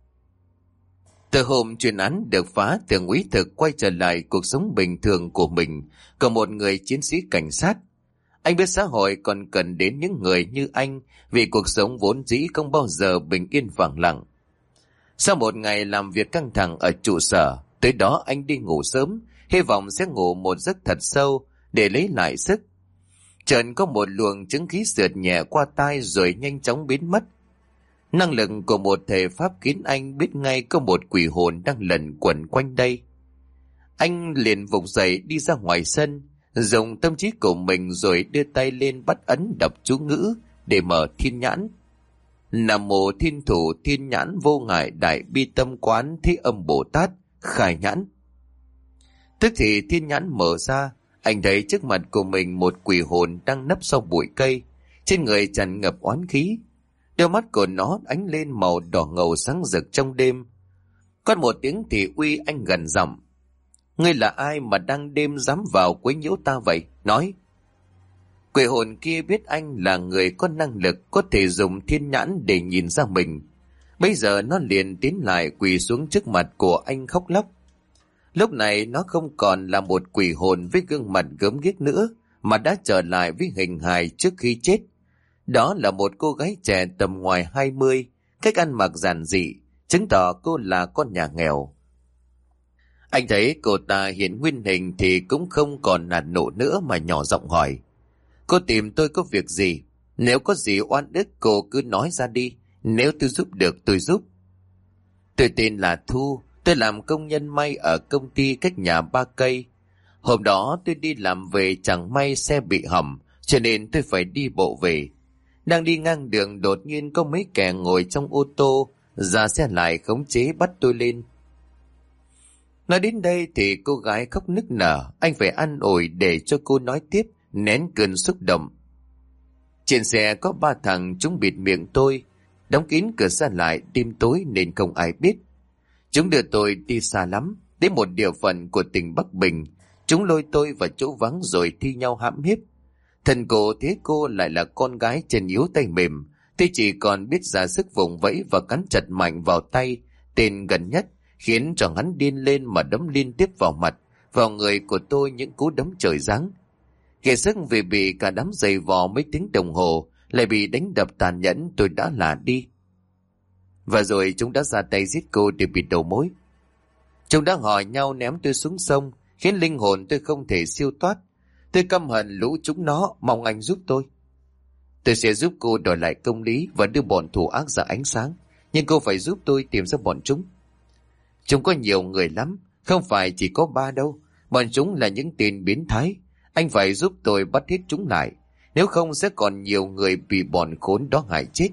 Speaker 1: Từ hôm chuyên án được phá, Thượng úy Thực quay trở lại cuộc sống bình thường của mình, của một người chiến sĩ cảnh sát. Anh biết xã hội còn cần đến những người như anh, vì cuộc sống vốn dĩ không bao giờ bình yên phẳng lặng. Sau một ngày làm việc căng thẳng ở trụ sở, tới đó anh đi ngủ sớm, hy vọng sẽ ngủ một giấc thật sâu để lấy lại sức. Chợt có một luồng chứng khí sượt nhẹ qua tai rồi nhanh chóng biến mất. Năng lực của một thể pháp khiến anh biết ngay có một quỷ hồn đang lẩn quẩn quanh đây. Anh liền vùng dậy đi ra ngoài sân, dùng tâm trí của mình rồi đưa tay lên bắt ấn đọc chú ngữ để mở thiên nhãn. Nam mô Thiên Thủ Thiên Nhãn Vô Ngại Đại Bi Tâm Quán Thế Âm Bồ Tát khai nhãn. Tức thì thiên nhãn mở ra, anh thấy trước mặt của mình một quỷ hồn đang nấp sau bụi cây, trên người tràn ngập oán khí. Đôi mắt của nó ánh lên màu đỏ ngầu sáng rực trong đêm. Có một tiếng thì uy anh gần giọng: "Ngươi là ai mà đang đêm dám vào quấy nhiễu ta vậy? Nói." Quỷ hồn kia biết anh là người có năng lực, có thể dùng thiên nhãn để nhìn ra mình. Bây giờ nó liền tiến lại quỳ xuống trước mặt của anh khóc lóc. Lúc này nó không còn là một quỷ hồn với gương mặt gớm ghiếc nữa, mà đã trở lại với hình hài trước khi chết. Đó là một cô gái trẻ tầm ngoài hai mươi, cách ăn mặc giản dị, chứng tỏ cô là con nhà nghèo. Anh thấy cô ta hiện nguyên hình thì cũng không còn nạt nộ nữa mà nhỏ giọng hỏi: "Cô tìm tôi có việc gì? Nếu có gì oan ức cô cứ nói ra đi, nếu tôi giúp được tôi giúp." "Tôi tên là Thu, tôi làm công nhân may ở công ty cách nhà ba cây. Hôm đó tôi đi làm về chẳng may xe bị hỏng, cho nên tôi phải đi bộ về. Đang đi ngang đường đột nhiên có mấy kẻ ngồi trong ô tô, ra xe lại khống chế bắt tôi lên. Nói đến đây thì cô gái khóc nức nở, anh phải an ủi để cho cô nói tiếp, nén cơn xúc động. Trên xe có ba thằng, chúng bịt miệng tôi, đóng kín cửa xe lại, đêm tối nên không ai biết. Chúng đưa tôi đi xa lắm, đến một địa phận của tỉnh Bắc Bình. Chúng lôi tôi vào chỗ vắng rồi thi nhau hãm hiếp. Thần cô thế cô lại là con gái chân yếu tay mềm, tôi chỉ còn biết ra sức vùng vẫy và cắn chặt mạnh vào tay tên gần nhất, khiến cho hắn điên lên mà đấm liên tiếp vào mặt, vào người của tôi những cú đấm trời giáng. Kiệt sức vì bị cả đám giày vò mấy tiếng đồng hồ, lại bị đánh đập tàn nhẫn, tôi đã lả đi. Và rồi chúng đã ra tay giết cô để bịt đầu mối. Chúng đã hỏi nhau ném tôi xuống sông, khiến linh hồn tôi không thể siêu thoát. Tôi căm hận lũ chúng nó, mong anh giúp tôi. Tôi sẽ giúp cô đòi lại công lý và đưa bọn thủ ác ra ánh sáng, nhưng cô phải giúp tôi tìm ra bọn chúng. Chúng có nhiều người lắm, không phải chỉ có ba đâu. Bọn chúng là những tên biến thái. Anh phải giúp tôi bắt hết chúng lại, nếu không sẽ còn nhiều người bị bọn khốn đó hại chết.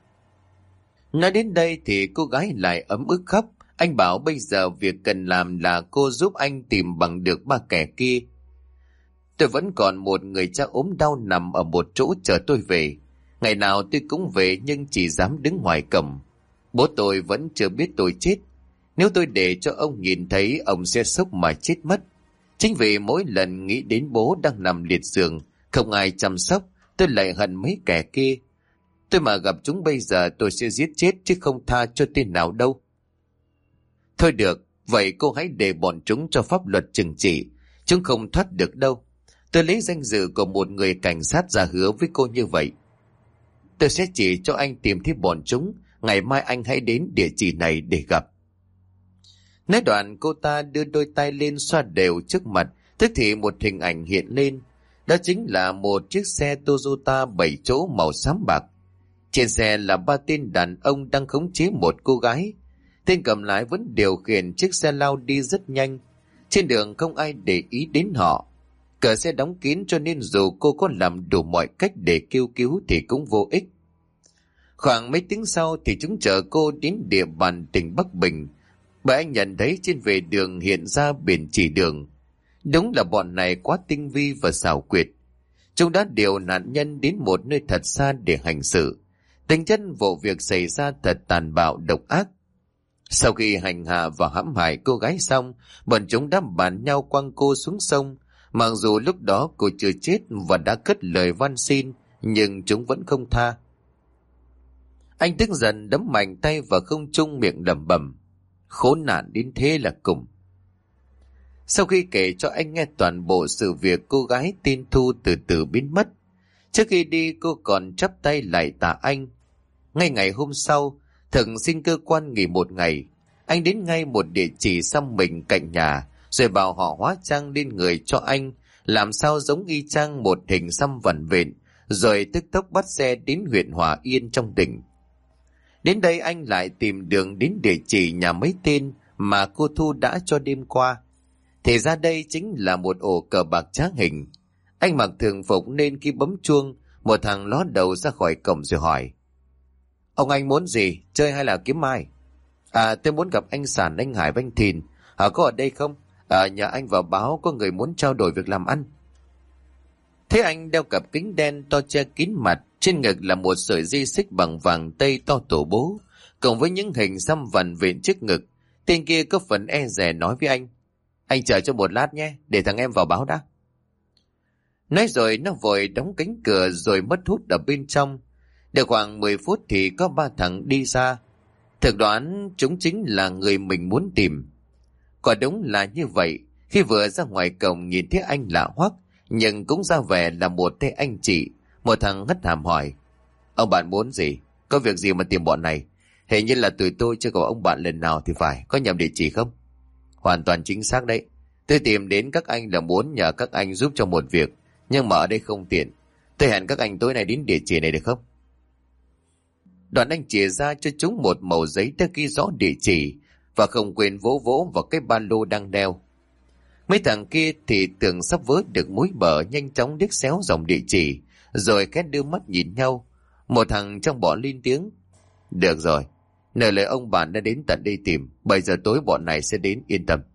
Speaker 1: Nói đến đây thì cô gái lại ấm ức khóc. Anh bảo bây giờ việc cần làm là cô giúp anh tìm bằng được ba kẻ kia. Tôi vẫn còn một người cha ốm đau nằm ở một chỗ chờ tôi về. Ngày nào tôi cũng về nhưng chỉ dám đứng ngoài cổng. Bố tôi vẫn chưa biết tôi chết. Nếu tôi để cho ông nhìn thấy, ông sẽ sốc mà chết mất. Chính vì mỗi lần nghĩ đến bố đang nằm liệt giường, không ai chăm sóc, tôi lại hận mấy kẻ kia. Tôi mà gặp chúng bây giờ tôi sẽ giết chết chứ không tha cho tên nào đâu. Thôi được, vậy cô hãy để bọn chúng cho pháp luật trừng trị. Chúng không thoát được đâu. Tôi lấy danh dự của một người cảnh sát ra hứa với cô như vậy. Tôi sẽ chỉ cho anh tìm thấy bọn chúng. Ngày mai anh hãy đến địa chỉ này để gặp. Nói đoạn cô ta đưa đôi tay lên xoa đều trước mặt, tức thì một hình ảnh hiện lên. Đó chính là một chiếc xe Toyota bảy chỗ màu xám bạc. Trên xe là ba tên đàn ông đang khống chế một cô gái. Tên cầm lái vẫn điều khiển chiếc xe lao đi rất nhanh. Trên đường không ai để ý đến họ. Cửa xe đóng kín cho nên dù cô có làm đủ mọi cách để kêu cứu thì cũng vô ích. Khoảng mấy tiếng sau thì chúng chở cô đến địa bàn tỉnh Bắc Bình. Bởi anh nhận thấy trên vệ đường hiện ra biển chỉ đường. Đúng là bọn này quá tinh vi và xảo quyệt. Chúng đã điều nạn nhân đến một nơi thật xa để hành xử. Tính chất vụ việc xảy ra thật tàn bạo độc ác. Sau khi hành hạ và hãm hại cô gái xong, bọn chúng đã bàn nhau quăng cô xuống sông. Mặc dù lúc đó cô chưa chết và đã cất lời van xin, nhưng chúng vẫn không tha. Anh tức giận đấm mạnh tay vào không trung, miệng lẩm bẩm: khốn nạn đến thế là cùng. Sau khi kể cho anh nghe toàn bộ sự việc, cô gái tên Thu từ từ biến mất. Trước khi đi cô còn chắp tay lại tạ anh. Ngay ngày hôm sau, Thực xin cơ quan nghỉ một ngày. Anh đến ngay một địa chỉ xăm mình cạnh nhà, rồi bảo họ hóa trang lên người cho anh, làm sao giống y chang một hình xăm vẩn vện, rồi tức tốc bắt xe đến huyện Hòa Yên trong tỉnh. Đến đây anh lại tìm đường đến địa chỉ nhà mấy tên mà cô Thu đã cho đêm qua. Thì ra đây chính là một ổ cờ bạc trá hình. Anh mặc thường phục nên khi bấm chuông, một thằng ló đầu ra khỏi cổng rồi hỏi: ông anh muốn gì, chơi hay là kiếm ai? À, tôi muốn gặp anh Sản, anh Hải và anh Thìn. Họ có ở đây không? À, nhà anh vào báo có người muốn trao đổi việc làm ăn. Thế anh đeo cặp kính đen to che kín mặt, trên ngực là một sợi dây xích bằng vàng tây to tổ bố, cộng với những hình xăm vằn vện trước ngực. Tên kia có phần e dè nói với anh: anh chờ cho một lát nhé, để thằng em vào báo đã. Nói rồi nó vội đóng cánh cửa rồi mất hút ở bên trong. Được khoảng mười phút thì có ba thằng đi ra. Thực đoán chúng chính là người mình muốn tìm. Quả đúng là như vậy. Khi vừa ra ngoài cổng nhìn thấy anh lạ hoắc, nhưng cũng ra vẻ là một tay anh chị. Một thằng hất hàm hỏi: ông bạn muốn gì? Có việc gì mà tìm bọn này? Hình như là tụi tôi chưa gặp ông bạn lần nào thì phải. Có nhầm địa chỉ không? Hoàn toàn chính xác đấy. Tôi tìm đến các anh là muốn nhờ các anh giúp cho một việc, nhưng mà ở đây không tiện. Tôi hẹn các anh tối nay đến địa chỉ này được không? Đoàn anh chìa ra cho chúng một mẩu giấy đã ghi rõ địa chỉ, và không quên vỗ vỗ vào cái ba lô đang đeo. Mấy thằng kia thì tưởng sắp vớ được mối bờ, nhanh chóng điếc xéo dòng địa chỉ, rồi khét đưa mắt nhìn nhau. Một thằng trong bọn lên tiếng: được rồi, Nợ lời ông bà đã đến tận đây tìm, bây giờ tối bọn này sẽ đến, yên tâm.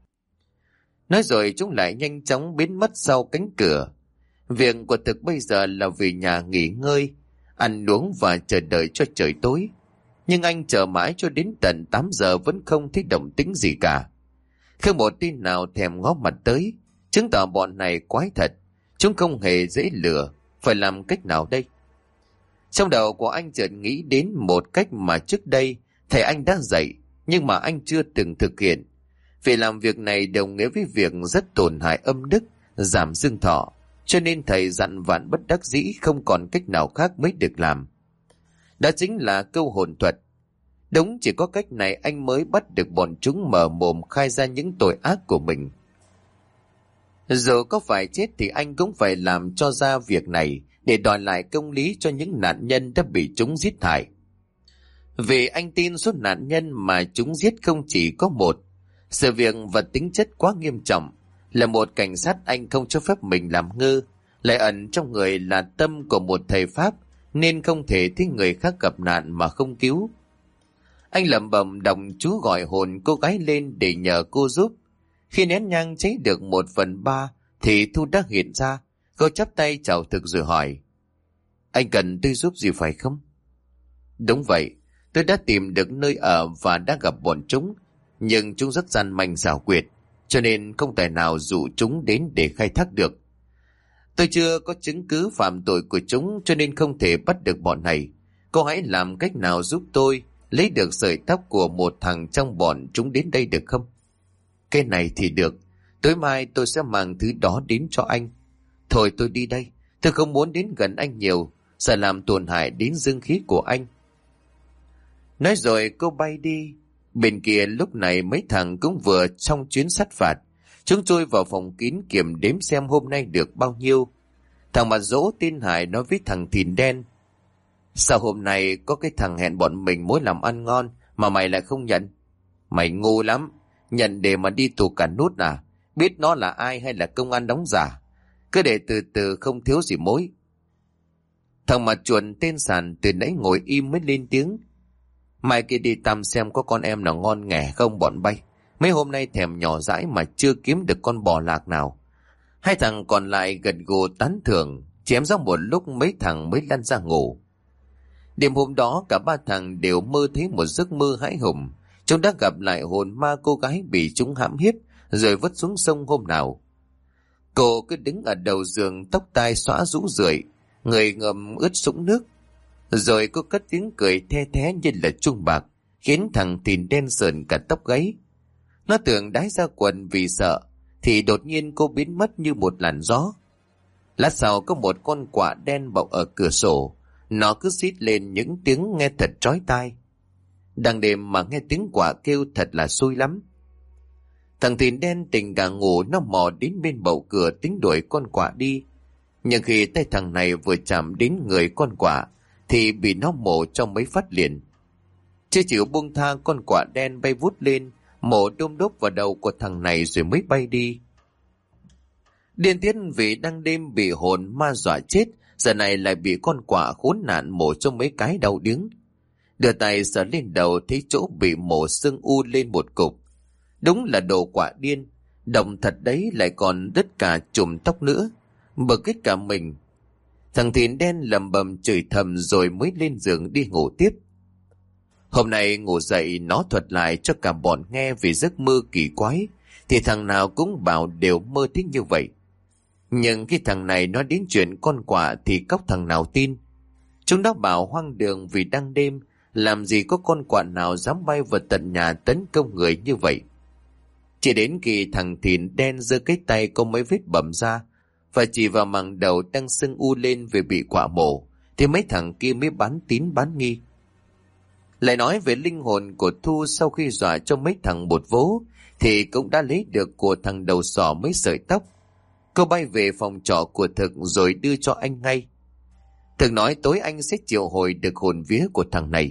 Speaker 1: Nói rồi chúng lại nhanh chóng biến mất sau cánh cửa. Việc của Thực bây giờ là về nhà nghỉ ngơi, ăn uống và chờ đợi cho trời tối. Nhưng anh chờ mãi cho đến tận tám giờ vẫn không thấy động tĩnh gì cả. Không một tin nào thèm ngó mặt tới, chứng tỏ bọn này quái thật. Chúng không hề dễ lừa, phải làm cách nào đây? Trong đầu của anh chợt nghĩ đến một cách mà trước đây thầy anh đã dạy, nhưng mà anh chưa từng thực hiện. Vì làm việc này đồng nghĩa với việc rất tổn hại âm đức, giảm dương thọ, cho nên thầy dặn vạn bất đắc dĩ không còn cách nào khác mới được làm. Đó chính là câu hồn thuật. Đúng chỉ có cách này anh mới bắt được bọn chúng mở mồm khai ra những tội ác của mình. Dù có phải chết thì anh cũng phải làm cho ra việc này để đòi lại công lý cho những nạn nhân đã bị chúng giết hại. Vì anh tin số nạn nhân mà chúng giết không chỉ có một. Sự việc và tính chất quá nghiêm trọng, là một cảnh sát anh không cho phép mình làm ngơ, lại ẩn trong người là tâm của một thầy Pháp, nên không thể thấy người khác gặp nạn mà không cứu. Anh lẩm bẩm đọc chú gọi hồn cô gái lên để nhờ cô giúp. Khi nén nhang cháy được một phần ba thì Thu đã hiện ra. Cô chắp tay chào Thực rồi hỏi: Anh cần tôi giúp gì phải không? Đúng vậy, tôi đã tìm được nơi ở và đã gặp bọn chúng, nhưng chúng rất gian manh xảo quyệt, cho nên không thể nào dụ chúng đến để khai thác được. Tôi chưa có chứng cứ phạm tội của chúng cho nên không thể bắt được bọn này. Cô hãy làm cách nào giúp tôi lấy được sợi tóc của một thằng trong bọn chúng đến đây được không? Cái này thì được, tối mai tôi sẽ mang thứ đó đến cho anh. Thôi tôi đi đây, tôi không muốn đến gần anh nhiều, sợ làm tổn hại đến dương khí của anh. Nói rồi cô bay đi. Bên kia lúc này mấy thằng cũng vừa xong chuyến sát phạt. Chúng trôi vào phòng kín kiểm đếm xem hôm nay được bao nhiêu. Thằng mặt dỗ tin Hải nói với thằng Thìn Đen: Sao hôm nay có cái thằng hẹn bọn mình mối làm ăn ngon mà mày lại không nhận? Mày ngu lắm, nhận để mà đi tù cả nút à? Biết nó là ai hay là công an đóng giả? Cứ để từ từ không thiếu gì mối. Thằng mặt chuồn tên Sàn từ nãy ngồi im mới lên tiếng: Mai kia đi tăm xem có con em nào ngon nghẻ không bọn bay. Mấy hôm nay thèm nhỏ dãi mà chưa kiếm được con bò lạc nào. Hai thằng còn lại gật gù tán thưởng. Chém ra một lúc mấy thằng mới lăn ra ngủ. Đêm hôm đó cả ba thằng đều mơ thấy một giấc mơ hãi hùng. Chúng đã gặp lại hồn ma cô gái bị chúng hãm hiếp rồi vứt xuống sông hôm nào. Cô cứ đứng ở đầu giường, tóc tai xõa rũ rượi, người ngầm ướt sũng nước. Rồi cô cất tiếng cười the thé như là chuông bạc, khiến thằng Thìn Đen sờn cả tóc gáy. Nó tưởng đái ra quần vì sợ, thì đột nhiên cô biến mất như một làn gió. Lát sau có một con quạ đen bọc ở cửa sổ, nó cứ rít lên những tiếng nghe thật chói tai. Đang đêm mà nghe tiếng quạ kêu thật là xui lắm. Thằng Thìn Đen tỉnh cả ngủ, nó mò đến bên bậu cửa tính đuổi con quạ đi. Nhưng khi tay thằng này vừa chạm đến người con quạ thì bị nó mổ cho mấy phát liền. Chưa chịu buông tha, con quạ đen bay vút lên, mổ đôm đốp vào đầu của thằng này rồi mới bay đi. Điên tiết vì đang đêm bị hồn ma dọa chết, giờ này lại bị con quạ khốn nạn mổ cho mấy cái đau điếng. Đưa tay sờ lên đầu thấy chỗ bị mổ sưng u lên một cục. Đúng là đồ quạ điên, động thật đấy, lại còn đứt cả chùm tóc nữa, bực hết cả mình. Thằng Thìn Đen lầm bầm chửi thầm rồi mới lên giường đi ngủ tiếp. Hôm nay ngủ dậy nó thuật lại cho cả bọn nghe về giấc mơ kỳ quái, thì thằng nào cũng bảo đều mơ thích như vậy. Nhưng khi thằng này nói đến chuyện con quạ thì cóc thằng nào tin. Chúng nó bảo hoang đường vì đang đêm, làm gì có con quạ nào dám bay vào tận nhà tấn công người như vậy. Chỉ đến khi thằng Thìn Đen giơ cái tay có mấy vết bầm ra và chỉ vào màng đầu đang sưng u lên vì bị quạ mổ, thì mấy thằng kia mới bán tín bán nghi. Lại nói về linh hồn của Thu, sau khi dọa cho mấy thằng bột vố thì cũng đã lấy được của thằng đầu sỏ mấy sợi tóc. Cô bay về phòng trọ của Thực rồi đưa cho anh ngay. Thực nói tối anh sẽ triệu hồi được hồn vía của thằng này.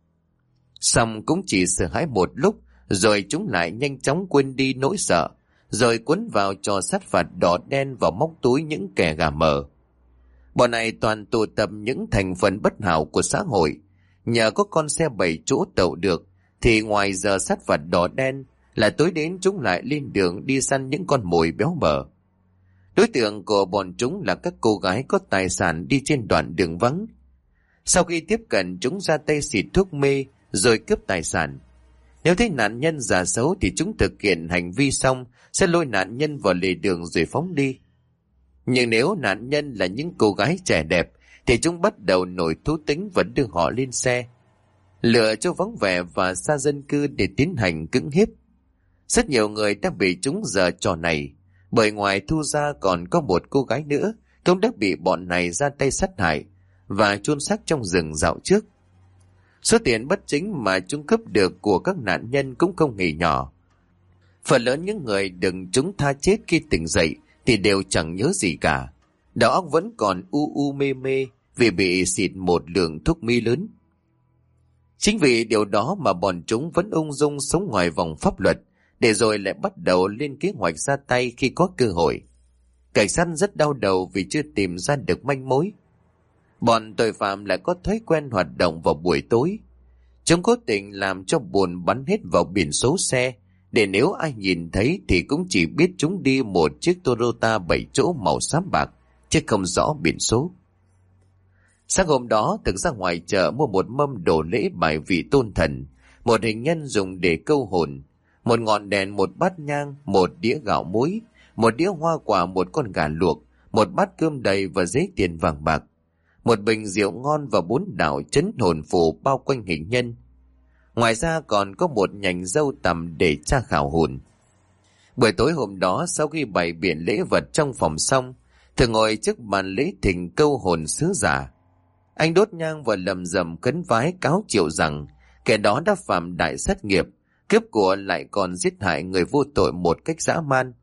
Speaker 1: Xong cũng chỉ sợ hãi một lúc, rồi chúng lại nhanh chóng quên đi nỗi sợ, rồi quấn vào trò sát phạt đỏ đen vào móc túi những kẻ gà mờ. Bọn này toàn tụ tập những thành phần bất hảo của xã hội, nhờ có con xe bảy chỗ tậu được, thì ngoài giờ sát phạt đỏ đen là tối đến chúng lại lên đường đi săn những con mồi béo bở. Đối tượng của bọn chúng là các cô gái có tài sản đi trên đoạn đường vắng. Sau khi tiếp cận, chúng ra tay xịt thuốc mê rồi cướp tài sản. Nếu thấy nạn nhân giả xấu thì chúng thực hiện hành vi xong sẽ lôi nạn nhân vào lề đường rồi phóng đi. Nhưng nếu nạn nhân là những cô gái trẻ đẹp thì chúng bắt đầu nổi thú tính và đưa họ lên xe, lựa chỗ vắng vẻ và xa dân cư để tiến hành cưỡng hiếp. Rất nhiều người đã bị chúng giở trò này, bởi ngoài Thu ra còn có một cô gái nữa cũng đã bị bọn này ra tay sát hại và chôn xác trong rừng dạo trước. Số tiền bất chính mà chúng cướp được của các nạn nhân cũng không hề nhỏ. Phần lớn những người đừng chúng tha chết khi tỉnh dậy thì đều chẳng nhớ gì cả. Đầu óc vẫn còn u u mê mê vì bị xịt một lượng thuốc mi lớn. Chính vì điều đó mà bọn chúng vẫn ung dung sống ngoài vòng pháp luật, để rồi lại bắt đầu lên kế hoạch ra tay khi có cơ hội. Cảnh sát rất đau đầu vì chưa tìm ra được manh mối. Bọn tội phạm lại có thói quen hoạt động vào buổi tối. Chúng cố tình làm cho buồn bắn hết vào biển số xe, để nếu ai nhìn thấy thì cũng chỉ biết chúng đi một chiếc Toyota bảy chỗ màu xám bạc, chứ không rõ biển số. Sáng hôm đó, thực ra ngoài chợ mua một mâm đồ lễ bài vị tôn thần, một hình nhân dùng để câu hồn, một ngọn đèn, một bát nhang, một đĩa gạo muối, một đĩa hoa quả, một con gà luộc, một bát cơm đầy và giấy tiền vàng bạc, một bình rượu ngon và bốn đạo chấn hồn phù bao quanh hình nhân. Ngoài ra còn có một nhành dâu tằm để tra khảo hồn. Buổi tối hôm đó, sau khi bày biện lễ vật trong phòng xong, thường ngồi trước bàn lễ thỉnh câu hồn sứ giả. Anh đốt nhang và lầm rầm khấn vái cáo triệu rằng kẻ đó đã phạm đại sát nghiệp, cướp của lại còn giết hại người vô tội một cách dã man.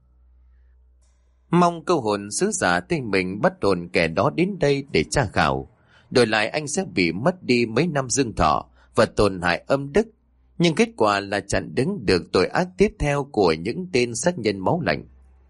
Speaker 1: Mong câu hồn sứ giả thấy mình bắt hồn kẻ đó đến đây để tra khảo, đổi lại anh sẽ bị mất đi mấy năm dương thọ và tổn hại âm đức. Nhưng kết quả là chặn đứng được tội ác tiếp theo của những tên sát nhân máu lạnh.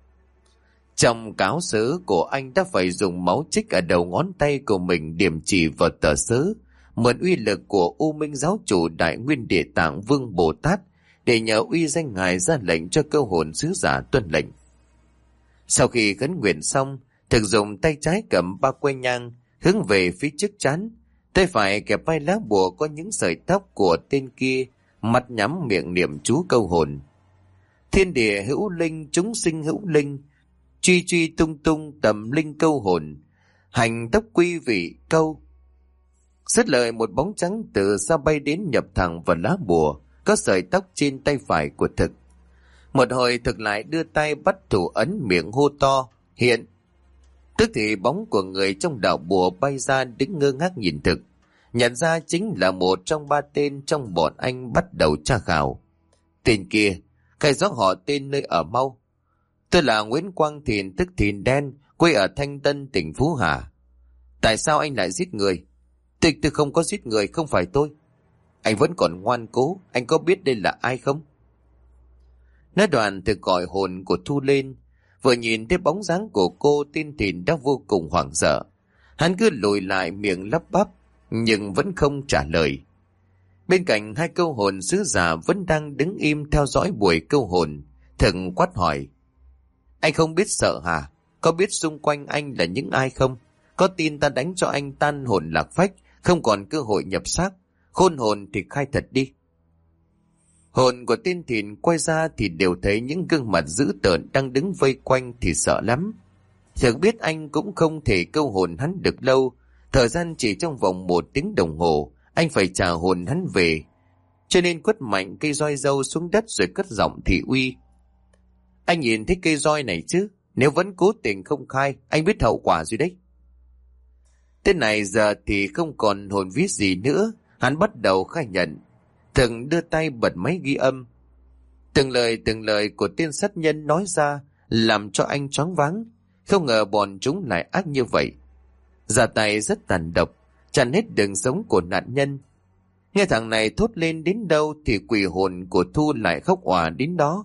Speaker 1: Trong cáo sớ của anh đã phải dùng máu chích ở đầu ngón tay của mình điểm chỉ vào tờ sớ, mượn uy lực của U Minh giáo chủ Đại Nguyên Địa Tạng Vương Bồ Tát để nhờ uy danh ngài ra lệnh cho câu hồn sứ giả tuân lệnh. Sau khi khấn nguyện xong, thực dùng tay trái cầm ba que nhang hướng về phía trước trán, tay phải kẹp vai lá bùa có những sợi tóc của tên kia, mắt nhắm miệng niệm chú câu hồn. Thiên địa hữu linh, chúng sinh hữu linh, truy truy tung tung tầm linh câu hồn, hành tốc quy vị câu. Dứt lời, một bóng trắng từ xa bay đến nhập thẳng vào lá bùa có sợi tóc trên tay phải của Thực. Một hồi Thực lại đưa tay bắt thủ ấn, miệng hô to hiện. Tức thì bóng của người trong đạo bùa bay ra, đứng ngơ ngác nhìn Thực, nhận ra chính là một trong ba tên trong bọn anh bắt đầu tra khảo. Tên kia khai rõ họ tên nơi ở mau. Tôi là Nguyễn Quang Thìn, tức Thìn Đen, quê ở Thanh Tân, tỉnh Phú Hà. Tại sao anh lại giết người? Tôi, tôi không có giết người, không phải tôi. Anh vẫn còn ngoan cố, anh có biết đây là ai không? Nói đoạn Thực gọi hồn của Thu lên. Vừa nhìn thấy bóng dáng của cô, tên Thìn đã vô cùng hoảng sợ. Hắn cứ lùi lại miệng lắp bắp, nhưng vẫn không trả lời. Bên cạnh hai câu hồn sứ giả vẫn đang đứng im theo dõi buổi câu hồn. Thực quát hỏi: anh không biết sợ hả? Có biết xung quanh anh là những ai không? Có tin ta đánh cho anh tan hồn lạc phách, không còn cơ hội nhập xác? Khôn hồn thì khai thật đi. Hồn của tên Thìn quay ra thì đều thấy những gương mặt dữ tợn đang đứng vây quanh thì sợ lắm. Thực biết anh cũng không thể câu hồn hắn được lâu. Thời gian chỉ trong vòng một tiếng đồng hồ, anh phải trả hồn hắn về. Cho nên quất mạnh cây roi dâu xuống đất rồi cất giọng thị uy: anh nhìn thấy cây roi này chứ? Nếu vẫn cố tình không khai, anh biết hậu quả rồi đấy. Tên này giờ thì không còn hồn vía gì nữa. Hắn bắt đầu khai nhận. Thường đưa tay bật máy ghi âm. Từng lời từng lời của tên sát nhân nói ra làm cho anh choáng váng. Không ngờ bọn chúng lại ác như vậy. Ra tay rất tàn độc, chặn hết đường sống của nạn nhân. Nghe thằng này thốt lên đến đâu thì quỷ hồn của Thu lại khóc òa đến đó.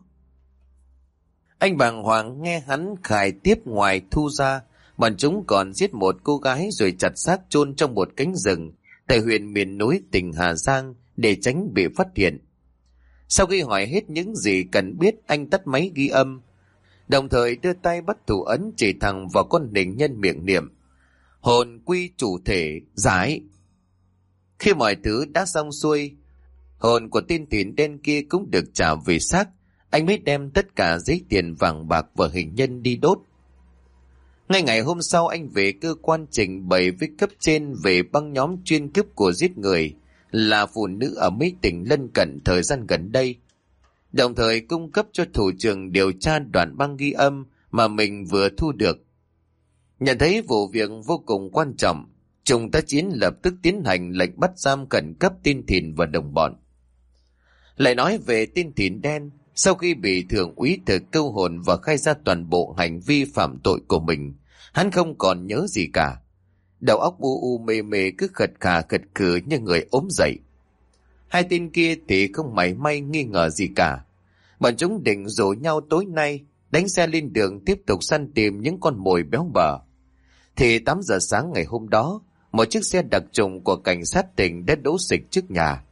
Speaker 1: Anh bàng hoàng nghe hắn khai tiếp, ngoài Thu ra, bọn chúng còn giết một cô gái rồi chặt xác chôn trong một cánh rừng tại huyện miền núi tỉnh Hà Giang để tránh bị phát hiện. Sau khi hỏi hết những gì cần biết, anh tắt máy ghi âm, đồng thời đưa tay bắt thủ ấn chỉ thẳng vào con hình nhân miệng niệm: hồn quy chủ thể giải. Khi mọi thứ đã xong xuôi, hồn của tên thìn đen kia cũng được trả về xác, anh mới đem tất cả giấy tiền vàng bạc và hình nhân đi đốt. Ngay ngày hôm sau, anh về cơ quan trình bày với cấp trên về băng nhóm chuyên cướp của giết người là phụ nữ ở mấy tỉnh lân cận thời gian gần đây, đồng thời cung cấp cho thủ trưởng điều tra đoạn băng ghi âm mà mình vừa thu được. Nhận thấy vụ việc vô cùng quan trọng, Trung tá Chiến lập tức tiến hành lệnh bắt giam khẩn cấp tên thìn và đồng bọn. Lại nói về tên thìn đen, sau khi bị thượng úy thực câu hồn và khai ra toàn bộ hành vi phạm tội của mình, hắn không còn nhớ gì cả. Đầu óc u u mê mê, cứ khật khà khật khử như người ốm dậy. Hai tên kia thì không mảy may nghi ngờ gì cả. Bọn chúng định rủ nhau tối nay đánh xe lên đường tiếp tục săn tìm những con mồi béo bở. Thì tám giờ sáng ngày hôm đó, một chiếc xe đặc trùng của cảnh sát tỉnh đã đỗ xịch trước nhà.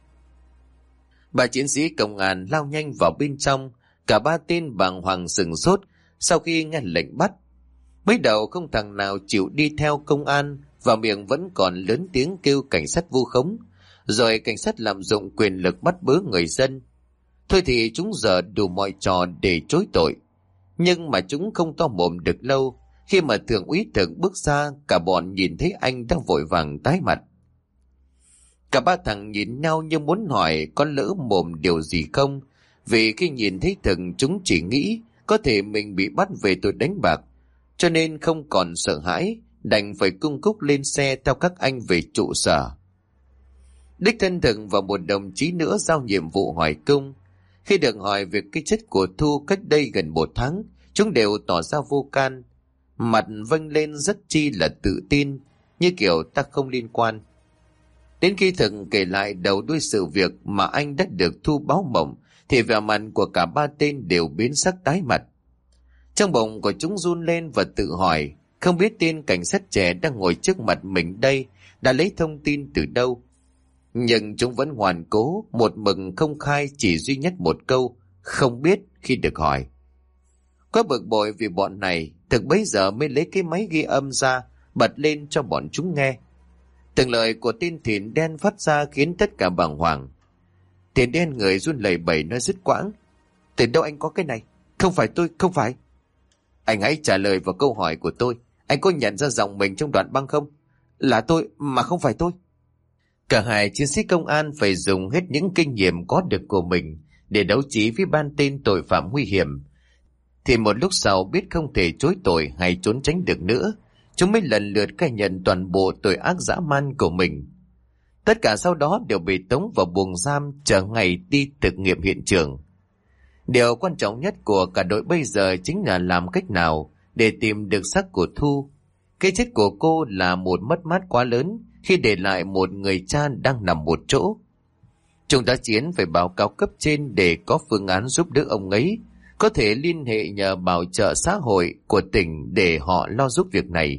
Speaker 1: Ba chiến sĩ công an lao nhanh vào bên trong, cả ba tên bàng hoàng sửng sốt sau khi nghe lệnh bắt. Mới đầu không thằng nào chịu đi theo công an, và miệng vẫn còn lớn tiếng kêu cảnh sát vu khống, rồi cảnh sát lạm dụng quyền lực bắt bớ người dân. Thôi thì chúng giờ đủ mọi trò để chối tội. Nhưng mà chúng không to mồm được lâu. Khi mà thượng úy thực bước ra, cả bọn nhìn thấy anh đang vội vàng tái mặt. Cả ba thằng nhìn nhau như muốn hỏi có lỡ mồm điều gì không, vì khi nhìn thấy thực chúng chỉ nghĩ có thể mình bị bắt về tội đánh bạc, cho nên không còn sợ hãi, đành phải cung cúc lên xe theo các anh về trụ sở. Đích thân thực và một đồng chí nữa giao nhiệm vụ hỏi cung. Khi được hỏi về cái chết của Thu cách đây gần một tháng, chúng đều tỏ ra vô can, mặt vênh lên rất chi là tự tin, như kiểu ta không liên quan. Đến khi thực kể lại đầu đuôi sự việc mà anh đã được Thu báo mộng, thì vẻ mặt của cả ba tên đều biến sắc tái mặt. Trong bụng của chúng run lên và tự hỏi, không biết tên cảnh sát trẻ đang ngồi trước mặt mình đây đã lấy thông tin từ đâu. Nhưng chúng vẫn hoàn cố, một mực không khai chỉ duy nhất một câu, không biết khi được hỏi. Có bực bội vì bọn này, thực bấy giờ mới lấy cái máy ghi âm ra, bật lên cho bọn chúng nghe. Từng lời của tên thìn đen phát ra khiến tất cả bàng hoàng. Thìn đen người run lẩy bẩy nói dứt quãng: từ đâu anh có cái này? Không phải tôi, không phải. Anh hãy trả lời vào câu hỏi của tôi. Anh có nhận ra giọng mình trong đoạn băng không? Là tôi, mà không phải tôi. Cả hai chiến sĩ công an phải dùng hết những kinh nghiệm có được của mình để đấu trí với ban tên tội phạm nguy hiểm. Thì một lúc sau biết không thể chối tội hay trốn tránh được nữa, chúng mới lần lượt khai nhận toàn bộ tội ác dã man của mình. Tất cả sau đó đều bị tống vào buồng giam chờ ngày đi thực nghiệm hiện trường. Điều quan trọng nhất của cả đội bây giờ chính là làm cách nào để tìm được xác của Thu. Cái chết của cô là một mất mát quá lớn khi để lại một người cha đang nằm một chỗ. Trung tá Chiến phải báo cáo cấp trên để có phương án giúp đỡ ông ấy, có thể liên hệ nhờ bảo trợ xã hội của tỉnh để họ lo giúp việc này.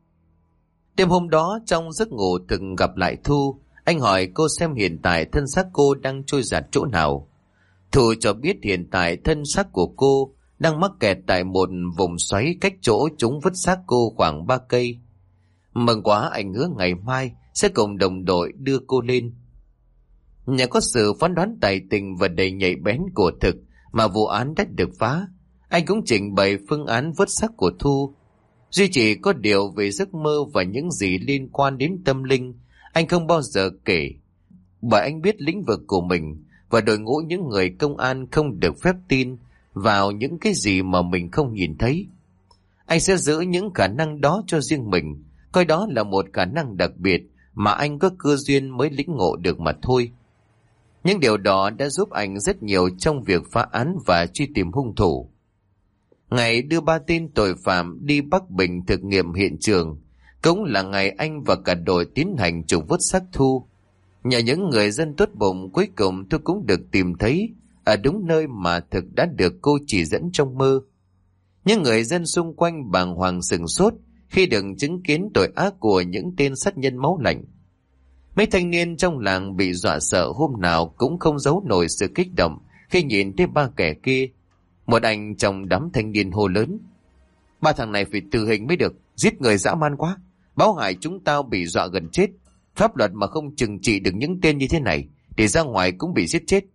Speaker 1: Đêm hôm đó trong giấc ngủ thực gặp lại Thu, anh hỏi cô xem hiện tại thân xác cô đang trôi giạt chỗ nào. Thu cho biết hiện tại thân xác của cô đang mắc kẹt tại một vùng xoáy cách chỗ chúng vứt xác cô khoảng ba cây. Mừng quá, anh hứa ngày mai sẽ cùng đồng đội đưa cô lên. Nhờ có sự phán đoán tài tình và đầy nhạy bén của thực mà vụ án đã được phá. Anh cũng trình bày phương án vớt xác của Thu. Duy chỉ có điều về giấc mơ và những gì liên quan đến tâm linh, anh không bao giờ kể. Bởi anh biết lĩnh vực của mình và đội ngũ những người công an không được phép tin vào những cái gì mà mình không nhìn thấy. Anh sẽ giữ những khả năng đó cho riêng mình, coi đó là một khả năng đặc biệt mà anh có cơ duyên mới lĩnh ngộ được mà thôi. Những điều đó đã giúp anh rất nhiều trong việc phá án và truy tìm hung thủ. Ngày đưa ba tên tội phạm đi Bắc Bình thực nghiệm hiện trường cũng là ngày anh và cả đội tiến hành trục vớt xác Thu. Nhờ những người dân tốt bụng, cuối cùng tôi cũng được tìm thấy ở đúng nơi mà thực đã được cô chỉ dẫn trong mơ. Những người dân xung quanh bàng hoàng sửng sốt khi được chứng kiến tội ác của những tên sát nhân máu lạnh. Mấy thanh niên trong làng bị dọa sợ hôm nào cũng không giấu nổi sự kích động khi nhìn thấy ba kẻ kia. Một anh trong đám thanh niên hô lớn: "Ba thằng này phải tử hình mới được, giết người dã man quá, báo hại chúng tao bị dọa gần chết. Pháp luật mà không trừng trị được những tên như thế này, để ra ngoài cũng bị giết chết."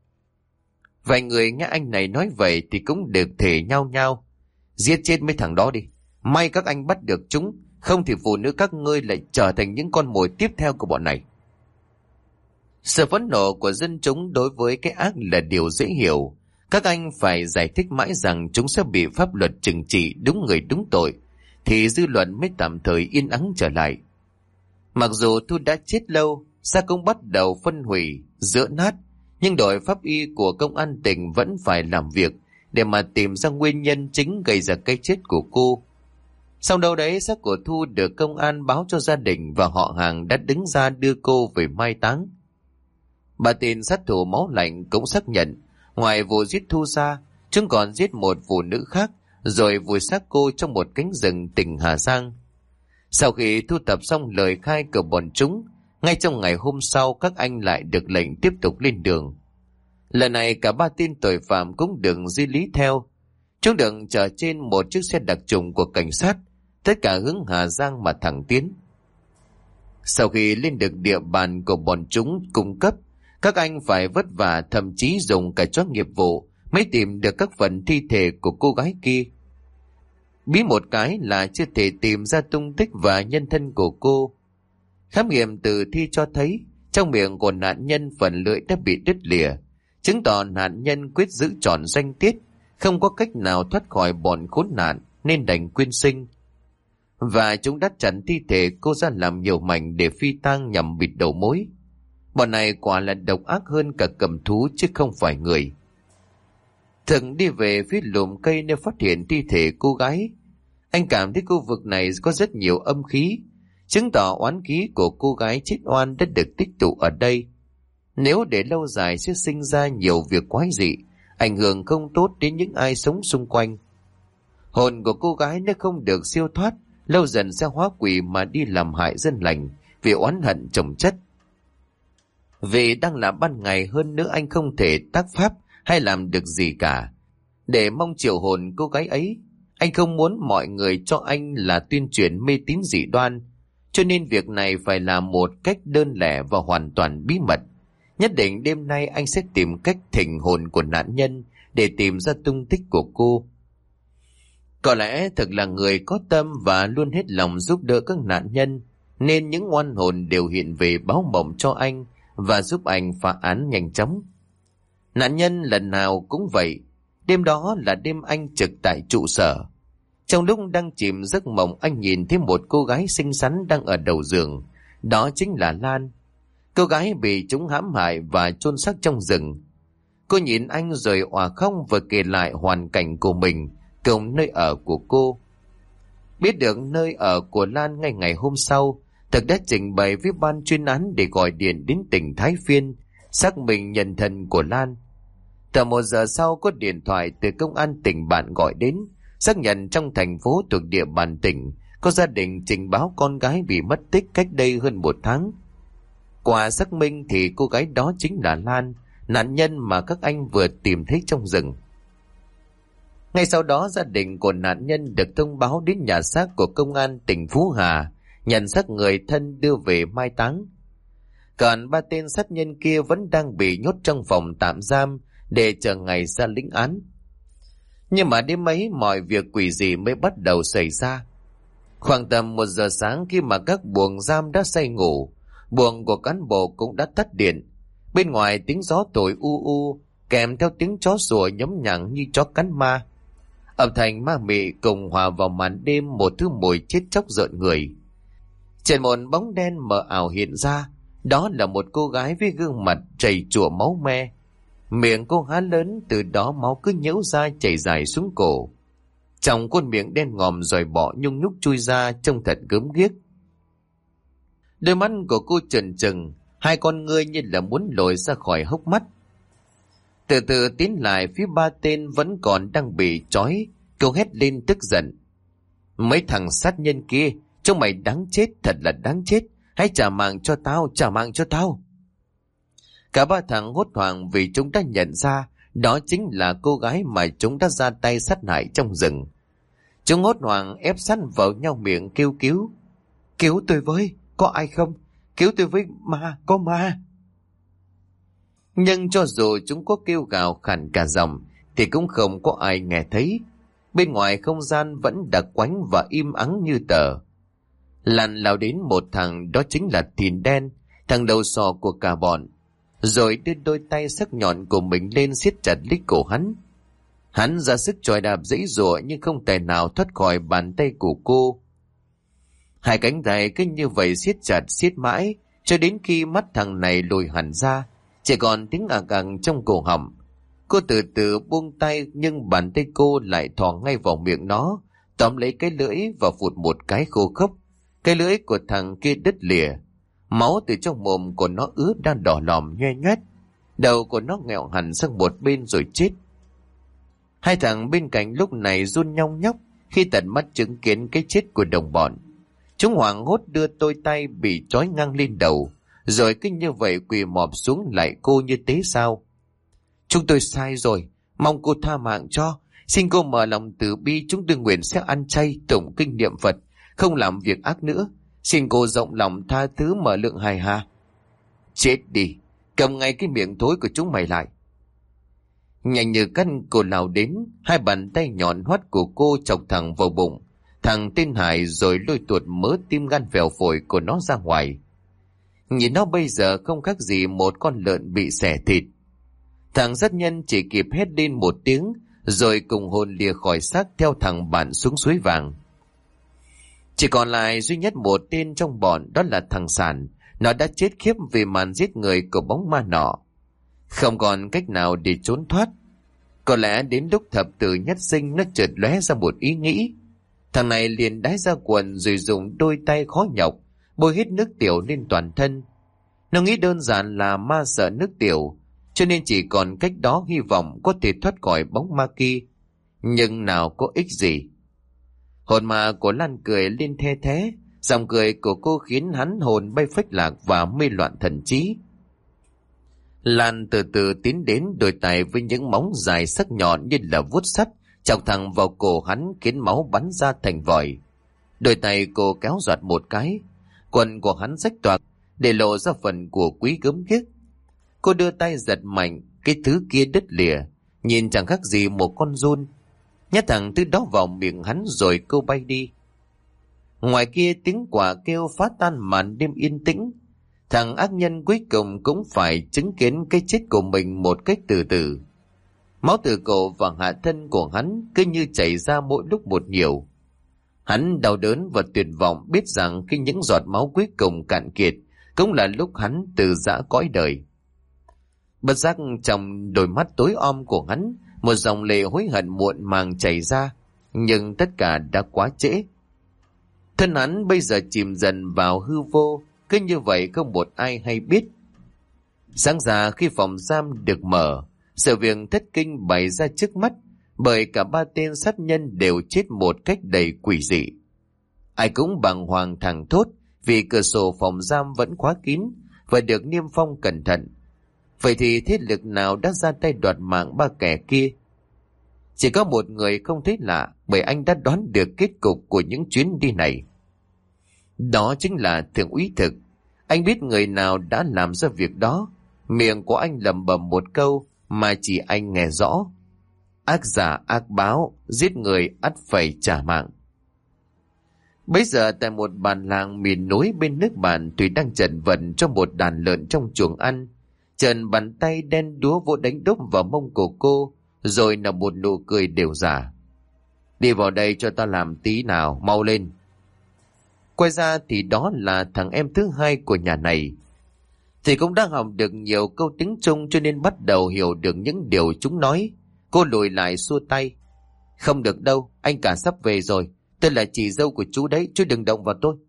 Speaker 1: Vài người nghe anh này nói vậy thì cũng được thể nhao nhao: "Giết chết mấy thằng đó đi, may các anh bắt được chúng, không thì phụ nữ các ngươi lại trở thành những con mồi tiếp theo của bọn này." Sự phẫn nộ của dân chúng đối với cái ác là điều dễ hiểu. Các anh phải giải thích mãi rằng chúng sẽ bị pháp luật trừng trị đúng người đúng tội, thì dư luận mới tạm thời yên ắng trở lại. Mặc dù Thu đã chết lâu, xác cũng bắt đầu phân hủy, rữa nát, nhưng đội pháp y của công an tỉnh vẫn phải làm việc để mà tìm ra nguyên nhân chính gây ra cái chết của cô. Sau đâu đấy, xác của Thu được công an báo cho gia đình và họ hàng đã đứng ra đưa cô về mai táng. Bà tên sát thủ máu lạnh cũng xác nhận, ngoài vụ giết Thu ra, chúng còn giết một phụ nữ khác, rồi vùi xác cô trong một cánh rừng tỉnh Hà Giang. Sau khi thu thập xong lời khai của bọn chúng, ngay trong ngày hôm sau các anh lại được lệnh tiếp tục lên đường. Lần này cả ba tên tội phạm cũng được di lý theo. Chúng được chở trên một chiếc xe đặc trùng của cảnh sát, tất cả hướng Hà Giang mà thẳng tiến. Sau khi lên được địa bàn của bọn chúng cung cấp, các anh phải vất vả, thậm chí dùng cả chó nghiệp vụ mới tìm được các phần thi thể của cô gái kia. Bí một cái là chưa thể tìm ra tung tích và nhân thân của cô. Khám nghiệm tử thi cho thấy trong miệng của nạn nhân phần lưỡi đã bị đứt lìa, chứng tỏ nạn nhân quyết giữ trọn danh tiết, không có cách nào thoát khỏi bọn khốn nạn nên đành quyên sinh. Và chúng đã chặn thi thể cô ra làm nhiều mảnh để phi tang nhằm bịt đầu mối. Bọn này quả là độc ác hơn cả cầm thú chứ không phải người. Thường đi về phía lùm cây nơi phát hiện thi thể cô gái. Anh cảm thấy khu vực này có rất nhiều âm khí, chứng tỏ oán khí của cô gái chết oan đã được tích tụ ở đây. Nếu để lâu dài sẽ sinh ra nhiều việc quái dị, ảnh hưởng không tốt đến những ai sống xung quanh. Hồn của cô gái nếu không được siêu thoát, lâu dần sẽ hóa quỷ mà đi làm hại dân lành vì oán hận chồng chất. Vì đang là ban ngày, hơn nữa anh không thể tác pháp hay làm được gì cả để mong triệu hồn cô gái ấy. Anh không muốn mọi người cho anh là tuyên truyền mê tín dị đoan, cho nên việc này phải làm một cách đơn lẻ và hoàn toàn bí mật. Nhất định đêm nay anh sẽ tìm cách thỉnh hồn của nạn nhân để tìm ra tung tích của cô. Có lẽ thật là người có tâm và luôn hết lòng giúp đỡ các nạn nhân, nên những oan hồn đều hiện về báo mộng cho anh và giúp anh phá án nhanh chóng. Nạn nhân lần nào cũng vậy. Đêm đó là đêm anh trực tại trụ sở. Trong lúc đang chìm giấc mộng, anh nhìn thấy một cô gái xinh xắn đang ở đầu giường. Đó chính là Lan. Cô gái bị chúng hãm hại và chôn xác trong rừng. Cô nhìn anh rồi òa khóc và kể lại hoàn cảnh của mình cùng nơi ở của cô. Biết được nơi ở của Lan ngay ngày hôm sau, Thực đã trình bày với ban chuyên án để gọi điện đến tỉnh Thái Phiên xác minh nhân thân của Lan. Tầm một giờ sau có điện thoại từ công an tỉnh bạn gọi đến, xác nhận trong thành phố thuộc địa bàn tỉnh có gia đình trình báo con gái bị mất tích cách đây hơn một tháng. Qua xác minh thì cô gái đó chính là Lan, nạn nhân mà các anh vừa tìm thấy trong rừng. Ngay sau đó gia đình của nạn nhân được thông báo đến nhà xác của công an tỉnh Phú Hà, nhận xác người thân đưa về mai táng. Còn ba tên sát nhân kia vẫn đang bị nhốt trong phòng tạm giam để chờ ngày ra lĩnh án. Nhưng mà đêm ấy mọi việc quỷ dị mới bắt đầu xảy ra. Khoảng tầm một giờ sáng, khi mà các buồng giam đã say ngủ, buồng của cán bộ cũng đã tắt điện. Bên ngoài tiếng gió thổi u u, kèm theo tiếng chó sủa nhấm nhặng như chó cắn ma. Âm thanh ma mị cùng hòa vào màn đêm một thứ mùi chết chóc rợn người. Trên một bóng đen mờ ảo hiện ra, đó là một cô gái với gương mặt chảy chùa máu me. Miệng cô há lớn, từ đó máu cứ nhễu ra chảy dài xuống cổ. Trong khuôn miệng đen ngòm rồi bỏ nhung nhúc chui ra, trông thật gớm ghiếc. Đôi mắt của cô trần trừng, hai con ngươi như là muốn lồi ra khỏi hốc mắt. Từ từ tiến lại phía ba tên vẫn còn đang bị trói, cô hét lên tức giận. Mấy thằng sát nhân kia, chúng mày đáng chết, thật là đáng chết. Hãy trả mạng cho tao, trả mạng cho tao. Cả ba thằng hốt hoảng vì chúng đã nhận ra đó chính là cô gái mà chúng đã ra tay sát hại trong rừng. Chúng hốt hoảng ép sát vào nhau miệng kêu cứu. Cứu tôi với, có ai không? Cứu tôi với, ma, có ma. Nhưng cho dù chúng có kêu gào khản cả giọng thì cũng không có ai nghe thấy. Bên ngoài không gian vẫn đặc quánh và im ắng như tờ. Lan lao đến một thằng, đó chính là Thìn Đen, thằng đầu sò của cả bọn, rồi đưa đôi tay sắc nhọn của mình lên siết chặt lấy cổ hắn. Hắn ra sức chọi đạp giãy giụa nhưng không thể nào thoát khỏi bàn tay của cô. Hai cánh tay cứ như vậy siết chặt siết mãi cho đến khi mắt thằng này lùi hẳn ra, chỉ còn tiếng ạc ạc trong cổ họng. Cô từ từ buông tay nhưng bàn tay cô lại thò ngay vào miệng nó, tóm lấy cái lưỡi và phụt một cái khô khốc. Cái lưỡi của thằng kia đứt lìa, máu từ trong mồm của nó ướt đang đỏ lòm nhoe nhoét, đầu của nó nghẹo hẳn sang một bên rồi chết. Hai thằng bên cạnh lúc này run nhong nhóc khi tận mắt chứng kiến cái chết của đồng bọn. Chúng hoảng hốt đưa đôi tay bị trói ngang lên đầu, rồi cứ như vậy quỳ mọp xuống lại cô như thế sao. Chúng tôi sai rồi, mong cô tha mạng cho. Xin cô mở lòng từ bi, chúng tôi nguyện sẽ ăn chay, tụng kinh niệm Phật, không làm việc ác nữa. Xin cô rộng lòng tha thứ mở lượng hài hà. Chết đi, cầm ngay cái miệng thối của chúng mày lại. Nhanh như cắt cô lao đến, hai bàn tay nhọn hoắt của cô chọc thẳng vào bụng thằng tên Hải, rồi lôi tuột mớ tim gan phèo phổi của nó ra ngoài. Nhìn nó bây giờ không khác gì một con lợn bị xẻ thịt. Thằng sát nhân chỉ kịp hét lên một tiếng, rồi cùng hồn lìa khỏi xác theo thằng bạn xuống suối vàng. Chỉ còn lại duy nhất một tên trong bọn, đó là thằng Sản. Nó đã chết khiếp vì màn giết người của bóng ma nọ. Không còn cách nào để trốn thoát. Có lẽ đến lúc thập tử nhất sinh, nó chợt lóe ra một ý nghĩ. Thằng này liền đái ra quần rồi dùng đôi tay khó nhọc bôi hết nước tiểu lên toàn thân. Nó nghĩ đơn giản là ma sợ nước tiểu, cho nên chỉ còn cách đó hy vọng có thể thoát khỏi bóng ma kia. Nhưng nào có ích gì. Hồn ma của Lan cười lên the thế, giọng cười của cô khiến hắn hồn bay phách lạc và mê loạn thần trí. Lan từ từ tiến đến, đôi tay với những móng dài sắc nhọn như là vuốt sắt chọc thẳng vào cổ hắn, khiến máu bắn ra thành vòi. Đôi tay cô kéo giọt một cái, quần của hắn rách toạc để lộ ra phần của quý gớm ghiếc. Cô đưa tay giật mạnh, cái thứ kia đứt lìa, nhìn chẳng khác gì một con giun. Nhét thẳng thứ đó vào miệng hắn rồi cô bay đi. Ngoài kia tiếng quả kêu phá tan màn đêm yên tĩnh. Thằng ác nhân cuối cùng cũng phải chứng kiến cái chết của mình một cách từ từ. Máu từ cổ và hạ thân của hắn cứ như chảy ra mỗi lúc một nhiều. Hắn đau đớn và tuyệt vọng, biết rằng khi những giọt máu cuối cùng cạn kiệt cũng là lúc hắn từ giã cõi đời. Bất giác trong đôi mắt tối om của hắn, một dòng lệ hối hận muộn màng chảy ra, nhưng tất cả đã quá trễ. Thân hắn bây giờ chìm dần vào hư vô, cứ như vậy không một ai hay biết. Sáng ra khi phòng giam được mở, sự việc thất kinh bày ra trước mắt, bởi cả ba tên sát nhân đều chết một cách đầy quỷ dị. Ai cũng bàng hoàng thảng thốt vì cửa sổ phòng giam vẫn khóa kín và được niêm phong cẩn thận. Vậy thì thế lực nào đã ra tay đoạt mạng ba kẻ kia? Chỉ có một người không thấy lạ, bởi anh đã đoán được kết cục của những chuyến đi này. Đó chính là Thượng úy Thực. Anh biết người nào đã làm ra việc đó. Miệng của anh lẩm bẩm một câu mà chỉ anh nghe rõ: ác giả ác báo, giết người ắt phải trả mạng. Bây giờ tại một bản làng miền núi bên nước bạn, Thủy đang chần vật cho một đàn lợn trong chuồng ăn. Trần bàn tay đen đúa vỗ đánh đốp vào mông của cô, rồi là một nụ cười đều giả. Đi vào đây cho ta làm tí nào, mau lên. Quay ra thì đó là thằng em thứ hai của nhà này. Thì cũng đã học được nhiều câu tiếng Trung, cho nên bắt đầu hiểu được những điều chúng nói. Cô lùi lại xua tay: không được đâu, anh cả sắp về rồi. Tôi là chị dâu của chú đấy, chú đừng động vào tôi.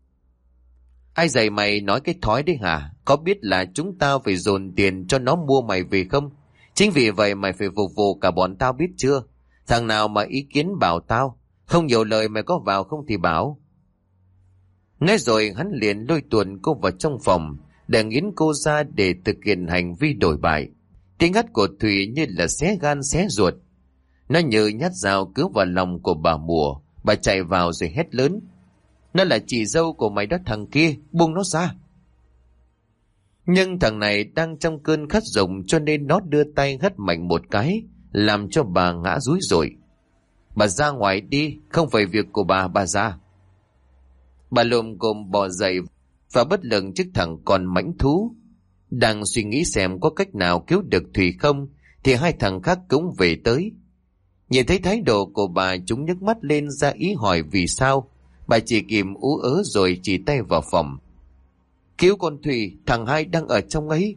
Speaker 1: Ai dạy mày nói cái thói đấy hả? Có biết là chúng tao phải dồn tiền cho nó mua mày về không? Chính vì vậy mày phải phục vụ cả bọn tao, biết chưa? Thằng nào mà ý kiến bảo tao, không nhiều lời mày có vào không thì bảo. Nói rồi hắn liền lôi tuồn cô vào trong phòng để nghiến cô ra để thực hiện hành vi đổi bại. Tiếng hét của Thùy như là xé gan xé ruột. Nó như nhát dao cứa vào lòng của bà Mùa. Bà chạy vào rồi hét lớn: "Nó là chị dâu của mày đó thằng kia, buông nó ra!" Nhưng thằng này đang trong cơn khát rụng cho nên nó đưa tay hất mạnh một cái, làm cho bà ngã rúi rủi. "Bà ra ngoài đi, không phải việc của bà, bà ra." Bà lồm cồm bò dậy và bất lực trước thằng con mãnh thú. Đang suy nghĩ xem có cách nào cứu được Thùy không thì hai thằng khác cũng về tới. Nhìn thấy thái độ của bà, chúng nhấc mắt lên ra ý hỏi vì sao. Bà chỉ kìm ú ớ rồi chỉ tay vào phòng: "Cứu con Thùy, thằng hai đang ở trong ấy."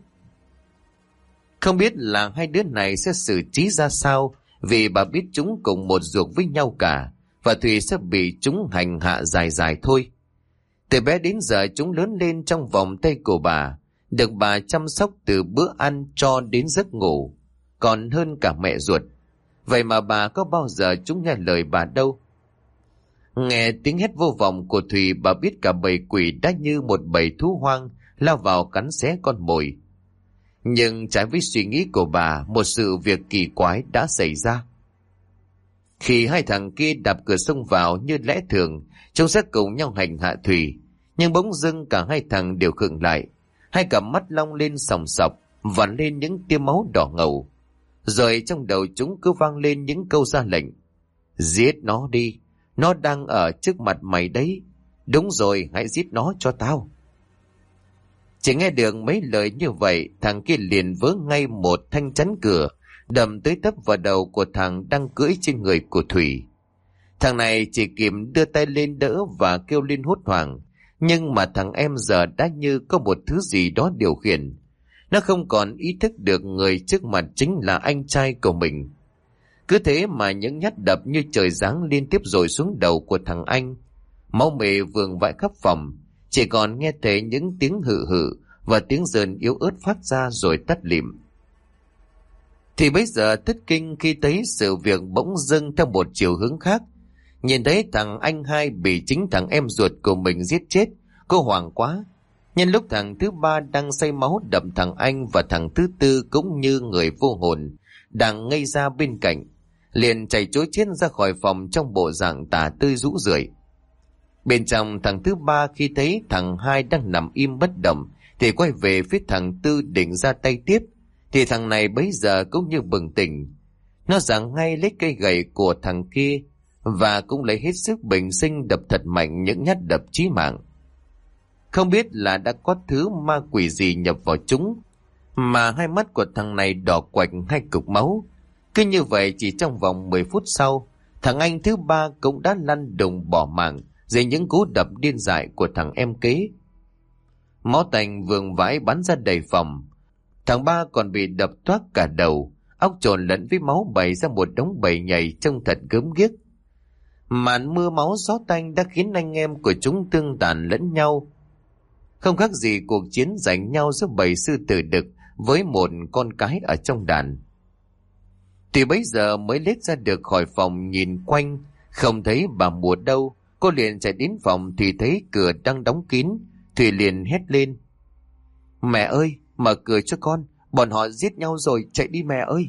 Speaker 1: Không biết là hai đứa này sẽ xử trí ra sao, vì bà biết chúng cùng một ruột với nhau cả, và Thùy sẽ bị chúng hành hạ dài dài thôi. Từ bé đến giờ chúng lớn lên trong vòng tay của bà, được bà chăm sóc từ bữa ăn cho đến giấc ngủ, còn hơn cả mẹ ruột. Vậy mà bà có bao giờ chúng nghe lời bà đâu. Nghe tiếng hét vô vọng của Thùy, bà biết cả bầy quỷ đã như một bầy thú hoang lao vào cắn xé con mồi. Nhưng trái với suy nghĩ của bà, một sự việc kỳ quái đã xảy ra. Khi hai thằng kia đạp cửa xông vào như lẽ thường, chúng sẽ cùng nhau hành hạ Thùy. Nhưng bỗng dưng cả hai thằng đều khựng lại, hai cặp mắt long lên sòng sọc, vằn lên những tia máu đỏ ngầu. Rồi trong đầu chúng cứ vang lên những câu ra lệnh: "Giết nó đi, nó đang ở trước mặt mày đấy. Đúng rồi, hãy giết nó cho tao." Chỉ nghe được mấy lời như vậy, thằng kia liền vớ ngay một thanh chắn cửa, đâm tới tấp vào đầu của thằng đang cưỡi trên người của Thùy. Thằng này chỉ kịp đưa tay lên đỡ và kêu lên hốt hoảng, nhưng mà thằng em giờ đã như có một thứ gì đó điều khiển. Nó không còn ý thức được người trước mặt chính là anh trai của mình. Cứ thế mà những nhát đập như trời giáng liên tiếp rồi xuống đầu của thằng anh. Máu mề vương vãi khắp phòng, chỉ còn nghe thấy những tiếng hự hự và tiếng rền yếu ớt phát ra rồi tắt lịm. Thì bây giờ thất kinh khi thấy sự việc bỗng dưng theo một chiều hướng khác. Nhìn thấy thằng anh hai bị chính thằng em ruột của mình giết chết, cô hoảng quá. Nhân lúc thằng thứ ba đang say máu đập thằng anh, và thằng thứ tư cũng như người vô hồn đang ngây ra bên cạnh, liền chạy trối chết ra khỏi phòng trong bộ dạng tả tơi rũ rượi. Bên trong, thằng thứ ba khi thấy thằng hai đang nằm im bất động thì quay về phía thằng tư định ra tay tiếp, thì thằng này bấy giờ cũng như bừng tỉnh. Nó giằng ngay lấy cây gậy của thằng kia và cũng lấy hết sức bình sinh đập thật mạnh những nhát đập chí mạng. Không biết là đã có thứ ma quỷ gì nhập vào chúng, mà hai mắt của thằng này đỏ quạch hai cục máu. Cứ như vậy chỉ trong vòng mười phút sau, thằng anh thứ ba cũng đã lăn đùng bỏ mạng dưới những cú đập điên dại của thằng em kế. Máu tanh vương vãi bắn ra đầy phòng. Thằng ba còn bị đập toác cả đầu, óc trồn lẫn với máu bày ra một đống bầy nhầy trông thật gớm ghiếc. Màn mưa máu gió tanh đã khiến anh em của chúng tương tàn lẫn nhau, không khác gì cuộc chiến giành nhau giữa bầy sư tử đực với một con cái ở trong đàn. Thì bấy giờ mới lết ra được khỏi phòng, nhìn quanh không thấy bà Mùa đâu. Cô liền chạy đến phòng thì thấy cửa đang đóng kín. Thùy liền hét lên: "Mẹ ơi, mở cửa cho con, bọn họ giết nhau rồi, chạy đi mẹ ơi."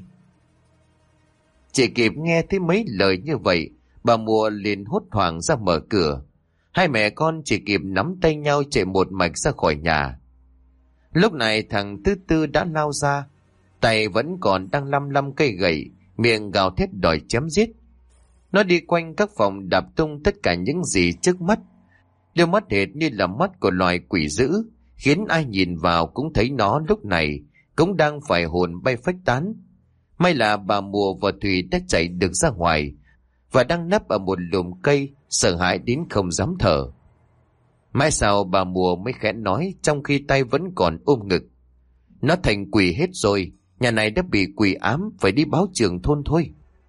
Speaker 1: Chỉ kịp nghe thấy mấy lời như vậy, bà Mùa liền hốt hoảng ra mở cửa. Hai mẹ con chỉ kịp nắm tay nhau chạy một mạch ra khỏi nhà. Lúc này thằng thứ tư đã lao ra, tay vẫn còn đang lăm lăm cây gậy, miệng gào thét đòi chém giết. Nó đi quanh các phòng đạp tung tất cả những gì trước mắt. Đôi mắt hệt như là mắt của loài quỷ dữ, khiến ai nhìn vào cũng thấy nó lúc này cũng đang phải hồn bay phách tán. May là bà Mùa và Thùy đã chạy được ra ngoài và đang nấp ở một lùm cây, sợ hãi đến không dám thở. Mãi sau bà Mùa mới khẽ nói trong khi tay vẫn còn ôm ngực: "Nó thành quỷ hết rồi, nhà này đã bị quỷ ám, phải đi báo trưởng thôn thôi."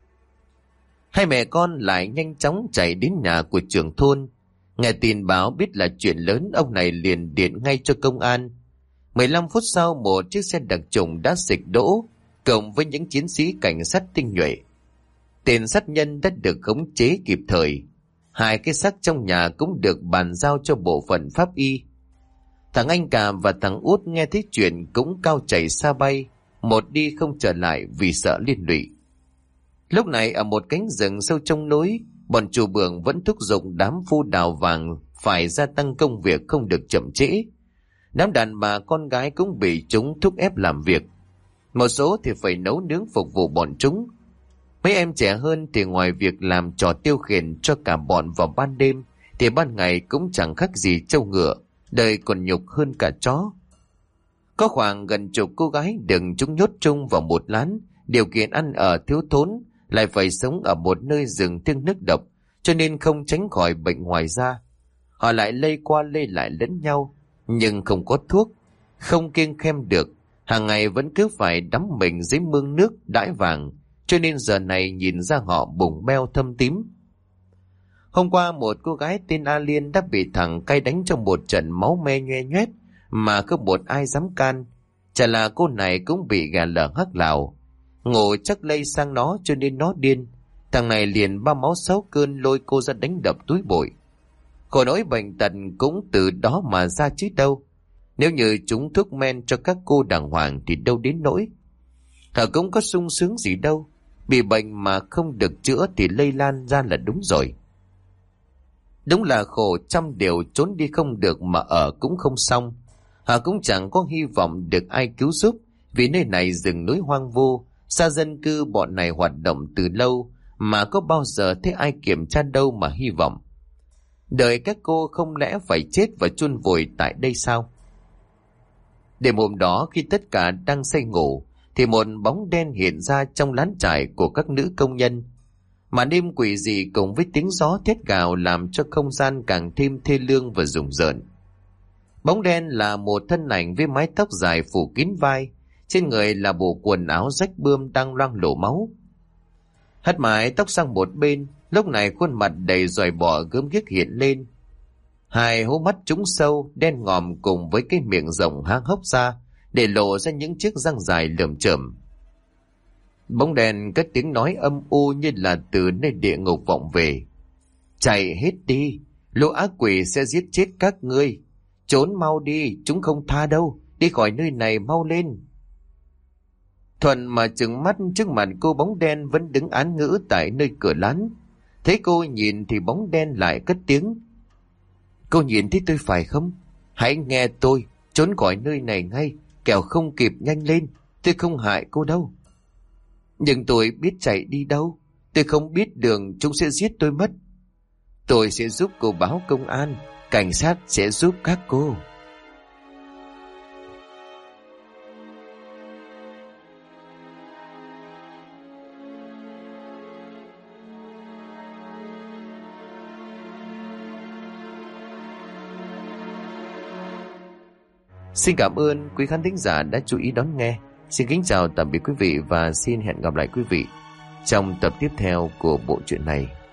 Speaker 1: Hai mẹ con lại nhanh chóng chạy đến nhà của trưởng thôn. Nghe tin báo biết là chuyện lớn, ông này liền điện ngay cho công an. mười lăm phút sau, một chiếc xe đặc trùng đã xịch đỗ, cộng với những chiến sĩ cảnh sát tinh nhuệ. Tên sát nhân đã được khống chế kịp thời. Hai cái xác trong nhà cũng được bàn giao cho bộ phận pháp y. Thằng anh cả và thằng út nghe thấy chuyện cũng cao chảy xa bay, một đi không trở lại vì sợ liên lụy. Lúc này ở một cánh rừng sâu trong núi, bọn chủ bường vẫn thúc giục đám phu đào vàng phải gia tăng công việc không được chậm trễ. Đám đàn bà con gái cũng bị chúng thúc ép làm việc. Một số thì phải nấu nướng phục vụ bọn chúng. Mấy em trẻ hơn thì ngoài việc làm trò tiêu khiển cho cả bọn vào ban đêm, thì ban ngày cũng chẳng khác gì trâu ngựa, đời còn nhục hơn cả chó. Có khoảng gần chục cô gái được chúng nhốt chung vào một lán, điều kiện ăn ở thiếu thốn, lại phải sống ở một nơi rừng thiêng nước độc, cho nên không tránh khỏi bệnh ngoài da. Họ lại lây qua lây lại lẫn nhau, nhưng không có thuốc, không kiêng khem được, hàng ngày vẫn cứ phải đắm mình dưới mương nước đãi vàng, cho nên giờ này nhìn ra họ bùng beo thâm tím. Hôm qua một cô gái tên A Liên đã bị thằng cay đánh trong một trận máu me nhoe nhoét mà không một ai dám can. Chả là cô này cũng bị gà lở hắc lào, ngộ chắc lây sang nó cho nên nó điên. Thằng này liền ba máu sáu cơn lôi cô ra đánh đập túi bụi. Khổ nỗi bệnh tật cũng từ đó mà ra chứ đâu. Nếu như chúng thuốc men cho các cô đàng hoàng thì đâu đến nỗi. Thở cũng có sung sướng gì đâu. Bị bệnh mà không được chữa thì lây lan ra là đúng rồi. Đúng là khổ trăm điều, trốn đi không được mà ở cũng không xong. Họ cũng chẳng có hy vọng được ai cứu giúp, vì nơi này rừng núi hoang vu, xa dân cư, bọn này hoạt động từ lâu mà có bao giờ thấy ai kiểm tra đâu mà hy vọng. Đời các cô không lẽ phải chết và chôn vùi tại đây sao? Đêm hôm đó khi tất cả đang say ngủ thì một bóng đen hiện ra trong lán trại của các nữ công nhân. Màn đêm quỷ dị cùng với tiếng gió thét gào làm cho không gian càng thêm thê lương và rùng rợn. Bóng đen là một thân ảnh với mái tóc dài phủ kín vai, trên người là bộ quần áo rách bươm đang loang lổ máu. Hất mái tóc sang một bên, lúc này khuôn mặt đầy dòi bọ gớm ghiếc hiện lên. Hai hố mắt trũng sâu, đen ngòm cùng với cái miệng rộng hang hốc ra, để lộ ra những chiếc răng dài lởm chởm. Bóng đèn cất tiếng nói âm u như là từ nơi địa ngục vọng về. Chạy hết đi, lũ ác quỷ sẽ giết chết các ngươi. Trốn mau đi, chúng không tha đâu, đi khỏi nơi này mau lên. Thuận mà trừng mắt trước mặt cô bóng đen vẫn đứng án ngữ tại nơi cửa lán. Thấy cô nhìn thì bóng đen lại cất tiếng. Cô nhìn thấy tôi phải không? Hãy nghe tôi, trốn khỏi nơi này ngay, kẻo không kịp, nhanh lên, tôi không hại cô đâu. Nhưng tôi biết chạy đi đâu, tôi không biết đường, chúng sẽ giết tôi mất. Tôi sẽ giúp cô báo công an, cảnh sát sẽ giúp các cô. Xin cảm ơn quý khán thính giả đã chú ý đón nghe. Xin kính chào tạm biệt quý vị và xin hẹn gặp lại quý vị trong tập tiếp theo của bộ truyện này.